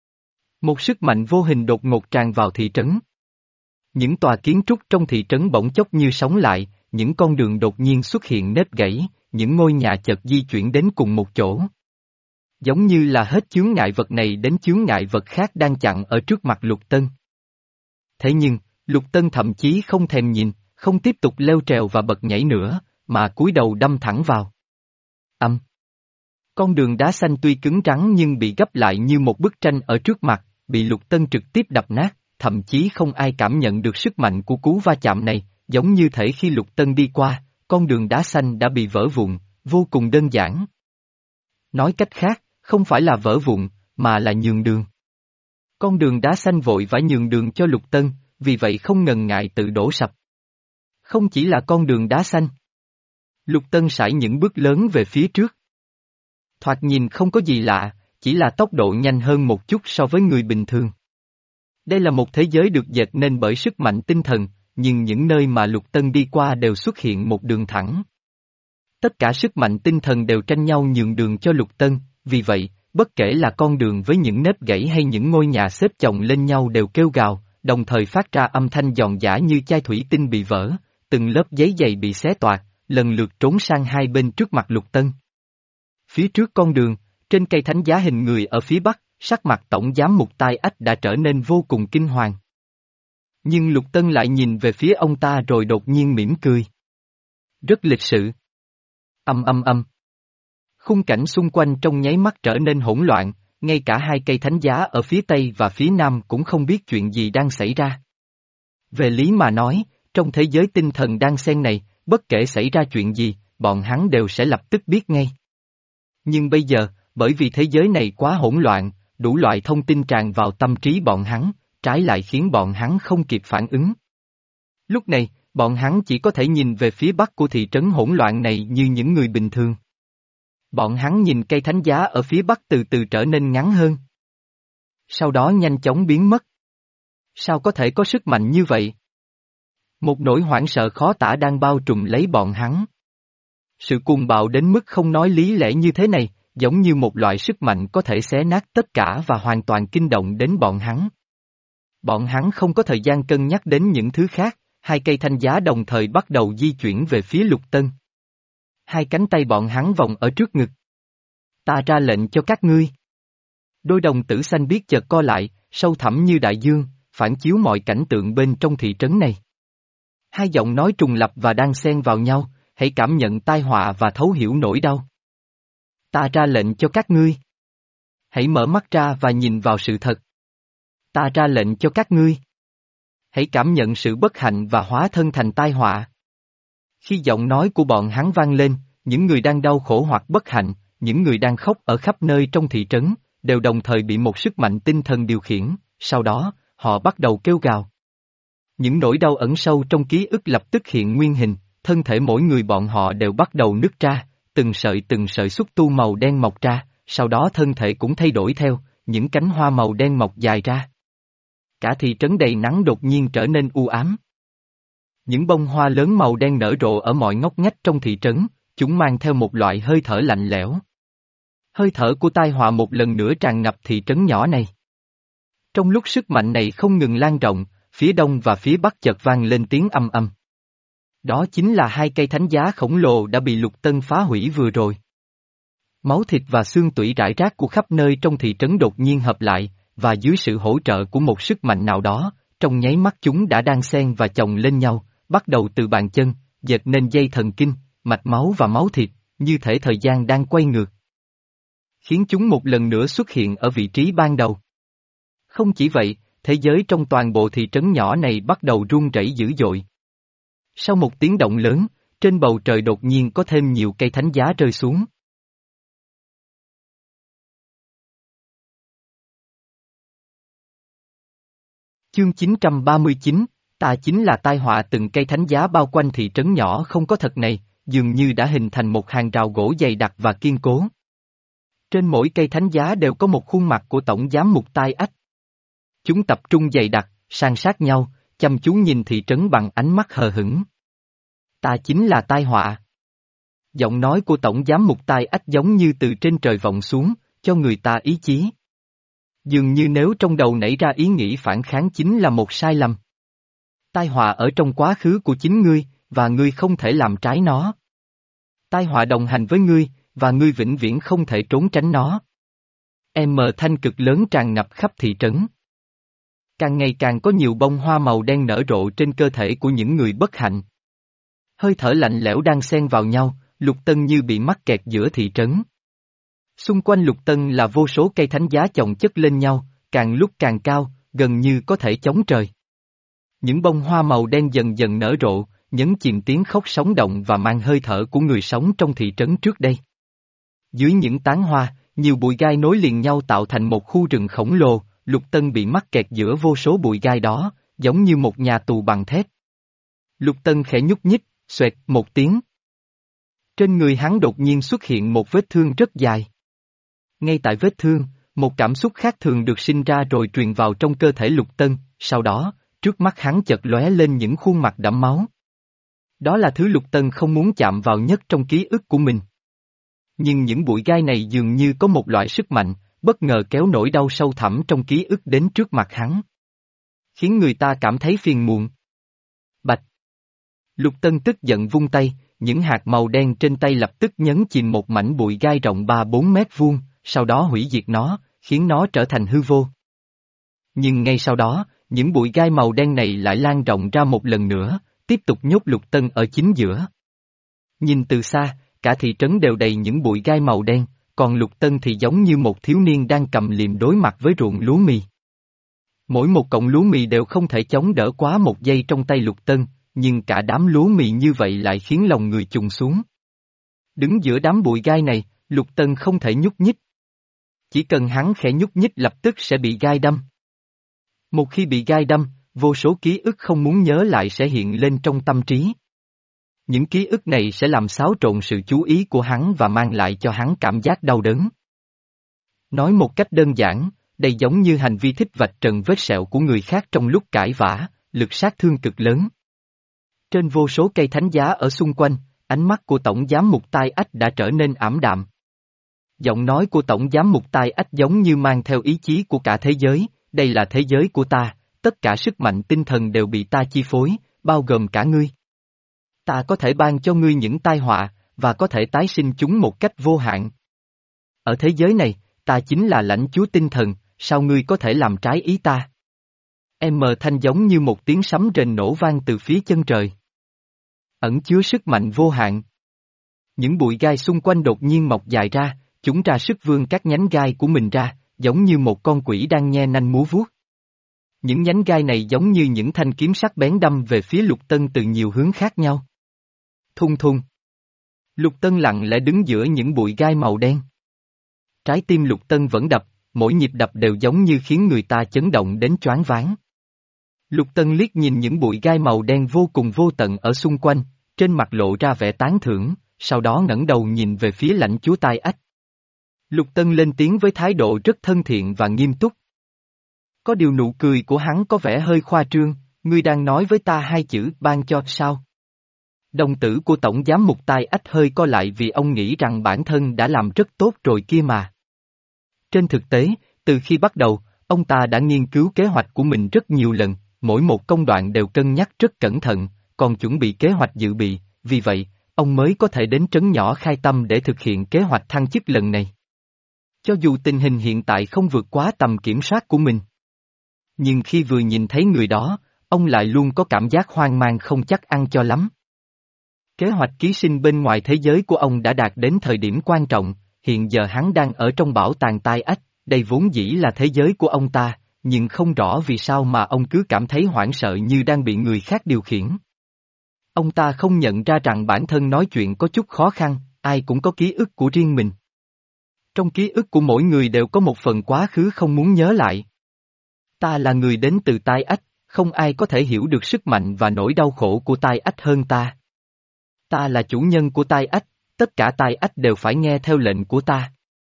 Một sức mạnh vô hình đột ngột tràn vào thị trấn. Những tòa kiến trúc trong thị trấn bỗng chốc như sống lại, những con đường đột nhiên xuất hiện nếp gãy, những ngôi nhà chợt di chuyển đến cùng một chỗ. Giống như là hết chướng ngại vật này đến chướng ngại vật khác đang chặn ở trước mặt Lục Tân. Thế nhưng, Lục Tân thậm chí không thèm nhìn, không tiếp tục leo trèo và bật nhảy nữa, mà cúi đầu đâm thẳng vào. Âm. Con đường đá xanh tuy cứng rắn nhưng bị gấp lại như một bức tranh ở trước mặt, bị Lục Tân trực tiếp đập nát, thậm chí không ai cảm nhận được sức mạnh của cú va chạm này, giống như thể khi Lục Tân đi qua, con đường đá xanh đã bị vỡ vụn, vô cùng đơn giản. Nói cách khác, không phải là vỡ vụn, mà là nhường đường. Con đường đá xanh vội vã nhường đường cho Lục Tân, vì vậy không ngần ngại tự đổ sập. Không chỉ là con đường đá xanh. Lục Tân sải những bước lớn về phía trước. Thoạt nhìn không có gì lạ, chỉ là tốc độ nhanh hơn một chút so với người bình thường. Đây là một thế giới được dệt nên bởi sức mạnh tinh thần, nhưng những nơi mà Lục Tân đi qua đều xuất hiện một đường thẳng. Tất cả sức mạnh tinh thần đều tranh nhau nhường đường cho Lục Tân, vì vậy, bất kể là con đường với những nếp gãy hay những ngôi nhà xếp chồng lên nhau đều kêu gào, đồng thời phát ra âm thanh giòn giã như chai thủy tinh bị vỡ, từng lớp giấy dày bị xé toạc, lần lượt trốn sang hai bên trước mặt Lục Tân. Phía trước con đường, trên cây thánh giá hình người ở phía bắc, sắc mặt tổng giám mục Tai Ách đã trở nên vô cùng kinh hoàng. Nhưng Lục Tân lại nhìn về phía ông ta rồi đột nhiên mỉm cười. Rất lịch sự. Âm âm âm. Khung cảnh xung quanh trong nháy mắt trở nên hỗn loạn, ngay cả hai cây thánh giá ở phía tây và phía nam cũng không biết chuyện gì đang xảy ra. Về lý mà nói, trong thế giới tinh thần đang xen này, bất kể xảy ra chuyện gì, bọn hắn đều sẽ lập tức biết ngay. Nhưng bây giờ, bởi vì thế giới này quá hỗn loạn, đủ loại thông tin tràn vào tâm trí bọn hắn, trái lại khiến bọn hắn không kịp phản ứng. Lúc này, bọn hắn chỉ có thể nhìn về phía bắc của thị trấn hỗn loạn này như những người bình thường. Bọn hắn nhìn cây thánh giá ở phía bắc từ từ trở nên ngắn hơn. Sau đó nhanh chóng biến mất. Sao có thể có sức mạnh như vậy? Một nỗi hoảng sợ khó tả đang bao trùm lấy bọn hắn. Sự cuồng bạo đến mức không nói lý lẽ như thế này, giống như một loại sức mạnh có thể xé nát tất cả và hoàn toàn kinh động đến bọn hắn. Bọn hắn không có thời gian cân nhắc đến những thứ khác, hai cây thanh giá đồng thời bắt đầu di chuyển về phía Lục Tân. Hai cánh tay bọn hắn vòng ở trước ngực. Ta ra lệnh cho các ngươi. Đôi đồng tử xanh biếc chợt co lại, sâu thẳm như đại dương, phản chiếu mọi cảnh tượng bên trong thị trấn này. Hai giọng nói trùng lặp và đang xen vào nhau, hãy cảm nhận tai họa và thấu hiểu nỗi đau. Ta ra lệnh cho các ngươi. Hãy mở mắt ra và nhìn vào sự thật. Ta ra lệnh cho các ngươi. Hãy cảm nhận sự bất hạnh và hóa thân thành tai họa. Khi giọng nói của bọn hắn vang lên, những người đang đau khổ hoặc bất hạnh, những người đang khóc ở khắp nơi trong thị trấn, đều đồng thời bị một sức mạnh tinh thần điều khiển, sau đó, họ bắt đầu kêu gào. Những nỗi đau ẩn sâu trong ký ức lập tức hiện nguyên hình, thân thể mỗi người bọn họ đều bắt đầu nứt ra, từng sợi từng sợi xúc tu màu đen mọc ra, sau đó thân thể cũng thay đổi theo, những cánh hoa màu đen mọc dài ra. Cả thị trấn đầy nắng đột nhiên trở nên u ám. Những bông hoa lớn màu đen nở rộ ở mọi ngóc ngách trong thị trấn, chúng mang theo một loại hơi thở lạnh lẽo. Hơi thở của tai họa một lần nữa tràn ngập thị trấn nhỏ này. Trong lúc sức mạnh này không ngừng lan rộng, phía đông và phía bắc chợt vang lên tiếng âm âm. Đó chính là hai cây thánh giá khổng lồ đã bị Lục Tân phá hủy vừa rồi. Máu thịt và xương tủy rải rác của khắp nơi trong thị trấn đột nhiên hợp lại, và dưới sự hỗ trợ của một sức mạnh nào đó, trong nháy mắt chúng đã đan xen và chồng lên nhau, bắt đầu từ bàn chân, dệt nên dây thần kinh, mạch máu và máu thịt, như thể thời gian đang quay ngược. Khiến chúng một lần nữa xuất hiện ở vị trí ban đầu. Không chỉ vậy, thế giới trong toàn bộ thị trấn nhỏ này bắt đầu rung rẩy dữ dội. Sau một tiếng động lớn, trên bầu trời đột nhiên có thêm nhiều cây thánh giá rơi xuống. Chương chín trăm ba mươi chín, ta chính là tai họa. Từng cây thánh giá bao quanh thị trấn nhỏ không có thật này, dường như đã hình thành một hàng rào gỗ dày đặc và kiên cố. Trên mỗi cây thánh giá đều có một khuôn mặt của tổng giám mục Tai Ách. Chúng tập trung dày đặc, san sát nhau, chăm chú nhìn thị trấn bằng ánh mắt hờ hững. Ta chính là tai họa. Giọng nói của tổng giám mục Tai Ách giống như từ trên trời vọng xuống, cho người ta ý chí. Dường như nếu trong đầu nảy ra ý nghĩ phản kháng chính là một sai lầm. Tai họa ở trong quá khứ của chính ngươi, và ngươi không thể làm trái nó. Tai họa đồng hành với ngươi, và ngươi vĩnh viễn không thể trốn tránh nó. Em mờ thanh cực lớn tràn ngập khắp thị trấn. Càng ngày càng có nhiều bông hoa màu đen nở rộ trên cơ thể của những người bất hạnh. Hơi thở lạnh lẽo đang xen vào nhau, Lục Tân như bị mắc kẹt giữa thị trấn. Xung quanh Lục Tân là vô số cây thánh giá chồng chất lên nhau, càng lúc càng cao, gần như có thể chống trời. Những bông hoa màu đen dần dần nở rộ, nhấn chìm tiếng khóc sống động và mang hơi thở của người sống trong thị trấn trước đây. Dưới những tán hoa, nhiều bụi gai nối liền nhau tạo thành một khu rừng khổng lồ, Lục Tân bị mắc kẹt giữa vô số bụi gai đó, giống như một nhà tù bằng thép. Lục Tân khẽ nhúc nhích, xoẹt một tiếng. Trên người hắn đột nhiên xuất hiện một vết thương rất dài. Ngay tại vết thương, một cảm xúc khác thường được sinh ra rồi truyền vào trong cơ thể Lục Tân, sau đó, trước mắt hắn chợt lóe lên những khuôn mặt đẫm máu. Đó là thứ Lục Tân không muốn chạm vào nhất trong ký ức của mình. Nhưng những bụi gai này dường như có một loại sức mạnh, bất ngờ kéo nỗi đau sâu thẳm trong ký ức đến trước mặt hắn. Khiến người ta cảm thấy phiền muộn. Bạch! Lục Tân tức giận vung tay, những hạt màu đen trên tay lập tức nhấn chìm một mảnh bụi gai rộng ba bốn mét vuông, sau đó hủy diệt nó, khiến nó trở thành hư vô. Nhưng ngay sau đó, những bụi gai màu đen này lại lan rộng ra một lần nữa, tiếp tục nhốt Lục Tân ở chính giữa. Nhìn từ xa, cả thị trấn đều đầy những bụi gai màu đen, còn Lục Tân thì giống như một thiếu niên đang cầm liềm đối mặt với ruộng lúa mì. Mỗi một cọng lúa mì đều không thể chống đỡ quá một giây trong tay Lục Tân, nhưng cả đám lúa mì như vậy lại khiến lòng người trùng xuống. Đứng giữa đám bụi gai này, Lục Tân không thể nhúc nhích. Chỉ cần hắn khẽ nhúc nhích lập tức sẽ bị gai đâm. Một khi bị gai đâm, vô số ký ức không muốn nhớ lại sẽ hiện lên trong tâm trí. Những ký ức này sẽ làm xáo trộn sự chú ý của hắn và mang lại cho hắn cảm giác đau đớn. Nói một cách đơn giản, đây giống như hành vi thích vạch trần vết sẹo của người khác trong lúc cãi vã, lực sát thương cực lớn. Trên vô số cây thánh giá ở xung quanh, ánh mắt của Tổng giám mục Tai Ách đã trở nên ảm đạm. Giọng nói của Tổng giám mục Tai Ách giống như mang theo ý chí của cả thế giới, đây là thế giới của ta, tất cả sức mạnh tinh thần đều bị ta chi phối, bao gồm cả ngươi. Ta có thể ban cho ngươi những tai họa, và có thể tái sinh chúng một cách vô hạn. Ở thế giới này, ta chính là lãnh chúa tinh thần, sao ngươi có thể làm trái ý ta? Em mờ thanh giống như một tiếng sấm rền nổ vang từ phía chân trời. Ẩn chứa sức mạnh vô hạn. Những bụi gai xung quanh đột nhiên mọc dài ra, chúng ra sức vươn các nhánh gai của mình ra, giống như một con quỷ đang nhe nanh múa vuốt. Những nhánh gai này giống như những thanh kiếm sắc bén đâm về phía Lục Tân từ nhiều hướng khác nhau. Thung thung. Lục Tân lặng lẽ đứng giữa những bụi gai màu đen. Trái tim Lục Tân vẫn đập, mỗi nhịp đập đều giống như khiến người ta chấn động đến choáng váng. Lục Tân liếc nhìn những bụi gai màu đen vô cùng vô tận ở xung quanh, trên mặt lộ ra vẻ tán thưởng, sau đó ngẩng đầu nhìn về phía lãnh chúa Tai Ách. Lục Tân lên tiếng với thái độ rất thân thiện và nghiêm túc. Có điều nụ cười của hắn có vẻ hơi khoa trương, ngươi đang nói với ta hai chữ ban cho sao? Đồng tử của Tổng giám mục Tai Ách hơi co lại vì ông nghĩ rằng bản thân đã làm rất tốt rồi kia mà. Trên thực tế, từ khi bắt đầu, ông ta đã nghiên cứu kế hoạch của mình rất nhiều lần, mỗi một công đoạn đều cân nhắc rất cẩn thận, còn chuẩn bị kế hoạch dự bị, vì vậy, ông mới có thể đến trấn nhỏ Khai Tâm để thực hiện kế hoạch thăng chức lần này. Cho dù tình hình hiện tại không vượt quá tầm kiểm soát của mình. Nhưng khi vừa nhìn thấy người đó, ông lại luôn có cảm giác hoang mang không chắc ăn cho lắm. Kế hoạch ký sinh bên ngoài thế giới của ông đã đạt đến thời điểm quan trọng, hiện giờ hắn đang ở trong bảo tàng Tai Ách, đây vốn dĩ là thế giới của ông ta, nhưng không rõ vì sao mà ông cứ cảm thấy hoảng sợ như đang bị người khác điều khiển. Ông ta không nhận ra rằng bản thân nói chuyện có chút khó khăn, ai cũng có ký ức của riêng mình. Trong ký ức của mỗi người đều có một phần quá khứ không muốn nhớ lại. Ta là người đến từ Tai Ách, không ai có thể hiểu được sức mạnh và nỗi đau khổ của Tai Ách hơn ta. Ta là chủ nhân của Tai Ách, tất cả Tai Ách đều phải nghe theo lệnh của ta.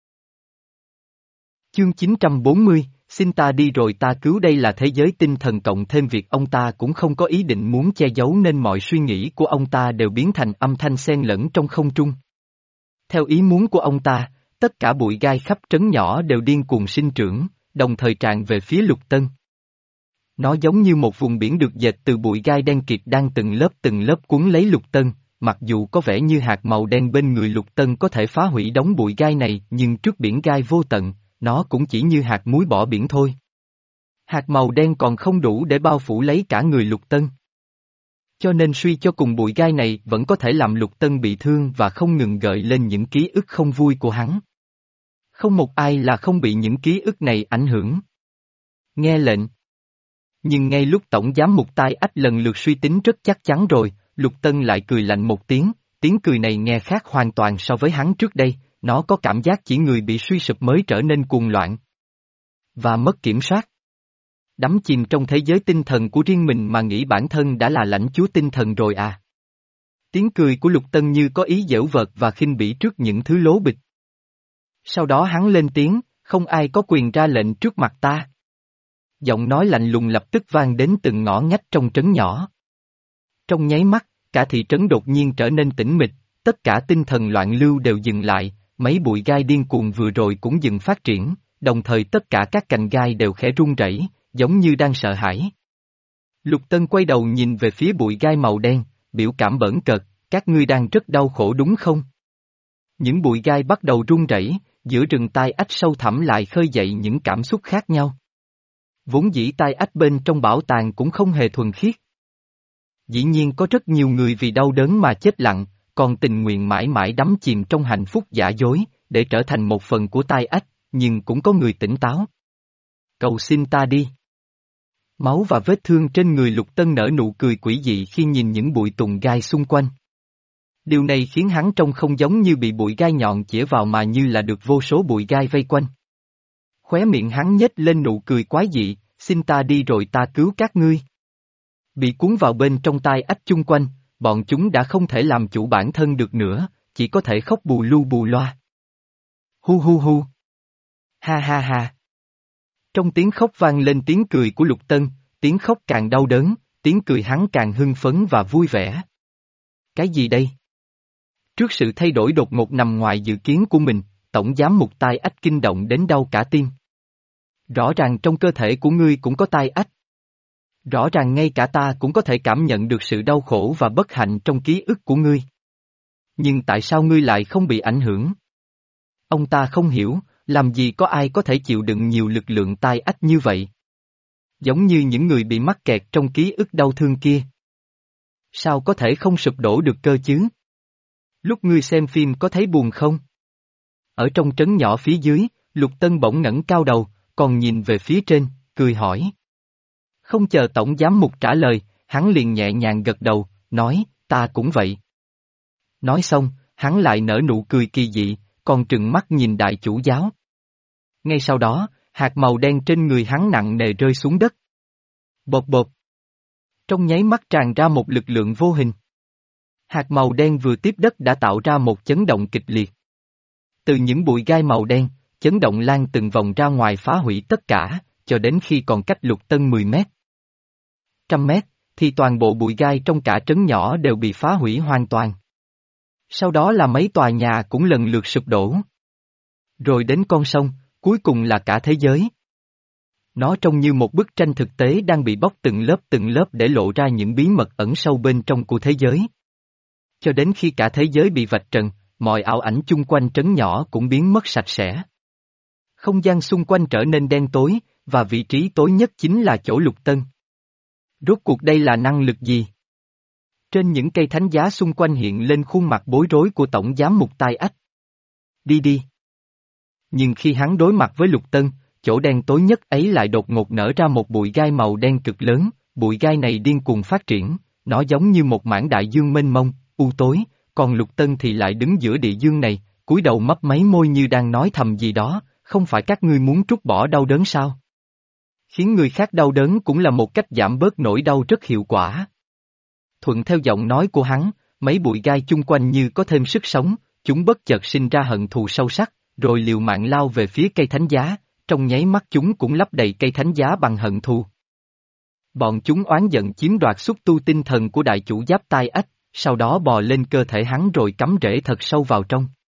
Chương chín trăm bốn mươi, xin ta đi rồi ta cứu đây là thế giới tinh thần cộng thêm việc ông ta cũng không có ý định muốn che giấu nên mọi suy nghĩ của ông ta đều biến thành âm thanh xen lẫn trong không trung. Theo ý muốn của ông ta, tất cả bụi gai khắp trấn nhỏ đều điên cuồng sinh trưởng, đồng thời tràn về phía Lục Tân. Nó giống như một vùng biển được dệt từ bụi gai đen kịt đang từng lớp từng lớp cuốn lấy Lục Tân, mặc dù có vẻ như hạt màu đen bên người Lục Tân có thể phá hủy đống bụi gai này nhưng trước biển gai vô tận, nó cũng chỉ như hạt muối bỏ biển thôi. Hạt màu đen còn không đủ để bao phủ lấy cả người Lục Tân. Cho nên suy cho cùng bụi gai này vẫn có thể làm Lục Tân bị thương và không ngừng gợi lên những ký ức không vui của hắn. Không một ai là không bị những ký ức này ảnh hưởng. Nghe lệnh. Nhưng ngay lúc Tổng giám mục Tai Ách lần lượt suy tính rất chắc chắn rồi, Lục Tân lại cười lạnh một tiếng, tiếng cười này nghe khác hoàn toàn so với hắn trước đây, nó có cảm giác chỉ người bị suy sụp mới trở nên cuồng loạn. Và mất kiểm soát. Đắm chìm trong thế giới tinh thần của riêng mình mà nghĩ bản thân đã là lãnh chúa tinh thần rồi à. Tiếng cười của Lục Tân như có ý giễu vợt và khinh bỉ trước những thứ lố bịch. Sau đó hắn lên tiếng, không ai có quyền ra lệnh trước mặt ta. Giọng nói lạnh lùng lập tức vang đến từng ngõ ngách trong trấn nhỏ. Trong nháy mắt, cả thị trấn đột nhiên trở nên tĩnh mịch, tất cả tinh thần loạn lưu đều dừng lại, mấy bụi gai điên cuồng vừa rồi cũng dừng phát triển, đồng thời tất cả các cành gai đều khẽ rung rẩy, giống như đang sợ hãi. Lục Tân quay đầu nhìn về phía bụi gai màu đen, biểu cảm bỡn cợt, các ngươi đang rất đau khổ đúng không? Những bụi gai bắt đầu rung rẩy, giữa rừng Tai Ách sâu thẳm lại khơi dậy những cảm xúc khác nhau. Vốn dĩ Tai Ách bên trong bảo tàng cũng không hề thuần khiết. Dĩ nhiên có rất nhiều người vì đau đớn mà chết lặng, còn tình nguyện mãi mãi đắm chìm trong hạnh phúc giả dối, để trở thành một phần của Tai Ách, nhưng cũng có người tỉnh táo. Cầu xin ta đi. Máu và vết thương trên người Lục Tân nở nụ cười quỷ dị khi nhìn những bụi tùng gai xung quanh. Điều này khiến hắn trông không giống như bị bụi gai nhọn chĩa vào mà như là được vô số bụi gai vây quanh. Khóe miệng hắn nhếch lên nụ cười quái dị, xin ta đi rồi ta cứu các ngươi. Bị cuốn vào bên trong Tai Ách chung quanh, bọn chúng đã không thể làm chủ bản thân được nữa, chỉ có thể khóc bù lu bù loa. Hu hu hu. Ha ha ha. Trong tiếng khóc vang lên tiếng cười của Lục Tân, tiếng khóc càng đau đớn, tiếng cười hắn càng hưng phấn và vui vẻ. Cái gì đây? Trước sự thay đổi đột ngột nằm ngoài dự kiến của mình, tổng giám mục tai ách kinh động đến đau cả tim. Rõ ràng trong cơ thể của ngươi cũng có tai ách. Rõ ràng ngay cả ta cũng có thể cảm nhận được sự đau khổ và bất hạnh trong ký ức của ngươi. Nhưng tại sao ngươi lại không bị ảnh hưởng? Ông ta không hiểu, làm gì có ai có thể chịu đựng nhiều lực lượng tai ách như vậy? Giống như những người bị mắc kẹt trong ký ức đau thương kia. Sao có thể không sụp đổ được cơ chứ? Lúc ngươi xem phim có thấy buồn không? Ở trong trấn nhỏ phía dưới, Lục Tân bỗng ngẩng cao đầu, còn nhìn về phía trên, cười hỏi. Không chờ tổng giám mục trả lời, hắn liền nhẹ nhàng gật đầu, nói, ta cũng vậy. Nói xong, hắn lại nở nụ cười kỳ dị, còn trừng mắt nhìn đại chủ giáo. Ngay sau đó, hạt màu đen trên người hắn nặng nề rơi xuống đất. Bột bột. Trong nháy mắt tràn ra một lực lượng vô hình. Hạt màu đen vừa tiếp đất đã tạo ra một chấn động kịch liệt. Từ những bụi gai màu đen, chấn động lan từng vòng ra ngoài phá hủy tất cả, cho đến khi còn cách Lục Tân mười mét. Trăm mét, thì toàn bộ bụi gai trong cả trấn nhỏ đều bị phá hủy hoàn toàn. Sau đó là mấy tòa nhà cũng lần lượt sụp đổ. Rồi đến con sông, cuối cùng là cả thế giới. Nó trông như một bức tranh thực tế đang bị bóc từng lớp từng lớp để lộ ra những bí mật ẩn sâu bên trong của thế giới. Cho đến khi cả thế giới bị vạch trần, mọi ảo ảnh chung quanh trấn nhỏ cũng biến mất sạch sẽ. Không gian xung quanh trở nên đen tối, và vị trí tối nhất chính là chỗ Lục Tân. Rốt cuộc đây là năng lực gì? Trên những cây thánh giá xung quanh hiện lên khuôn mặt bối rối của tổng giám mục tai ách. Đi đi. Nhưng khi hắn đối mặt với Lục Tân, chỗ đen tối nhất ấy lại đột ngột nở ra một bụi gai màu đen cực lớn, bụi gai này điên cuồng phát triển, nó giống như một mảng đại dương mênh mông, u tối, còn Lục Tân thì lại đứng giữa địa dương này, cúi đầu mấp máy môi như đang nói thầm gì đó, không phải các ngươi muốn trút bỏ đau đớn sao? Khiến người khác đau đớn cũng là một cách giảm bớt nỗi đau rất hiệu quả. Thuận theo giọng nói của hắn, mấy bụi gai chung quanh như có thêm sức sống, chúng bất chợt sinh ra hận thù sâu sắc, rồi liều mạng lao về phía cây thánh giá, trong nháy mắt chúng cũng lấp đầy cây thánh giá bằng hận thù. Bọn chúng oán giận chiếm đoạt xúc tu tinh thần của đại chủ giáp tai ách, sau đó bò lên cơ thể hắn rồi cắm rễ thật sâu vào trong.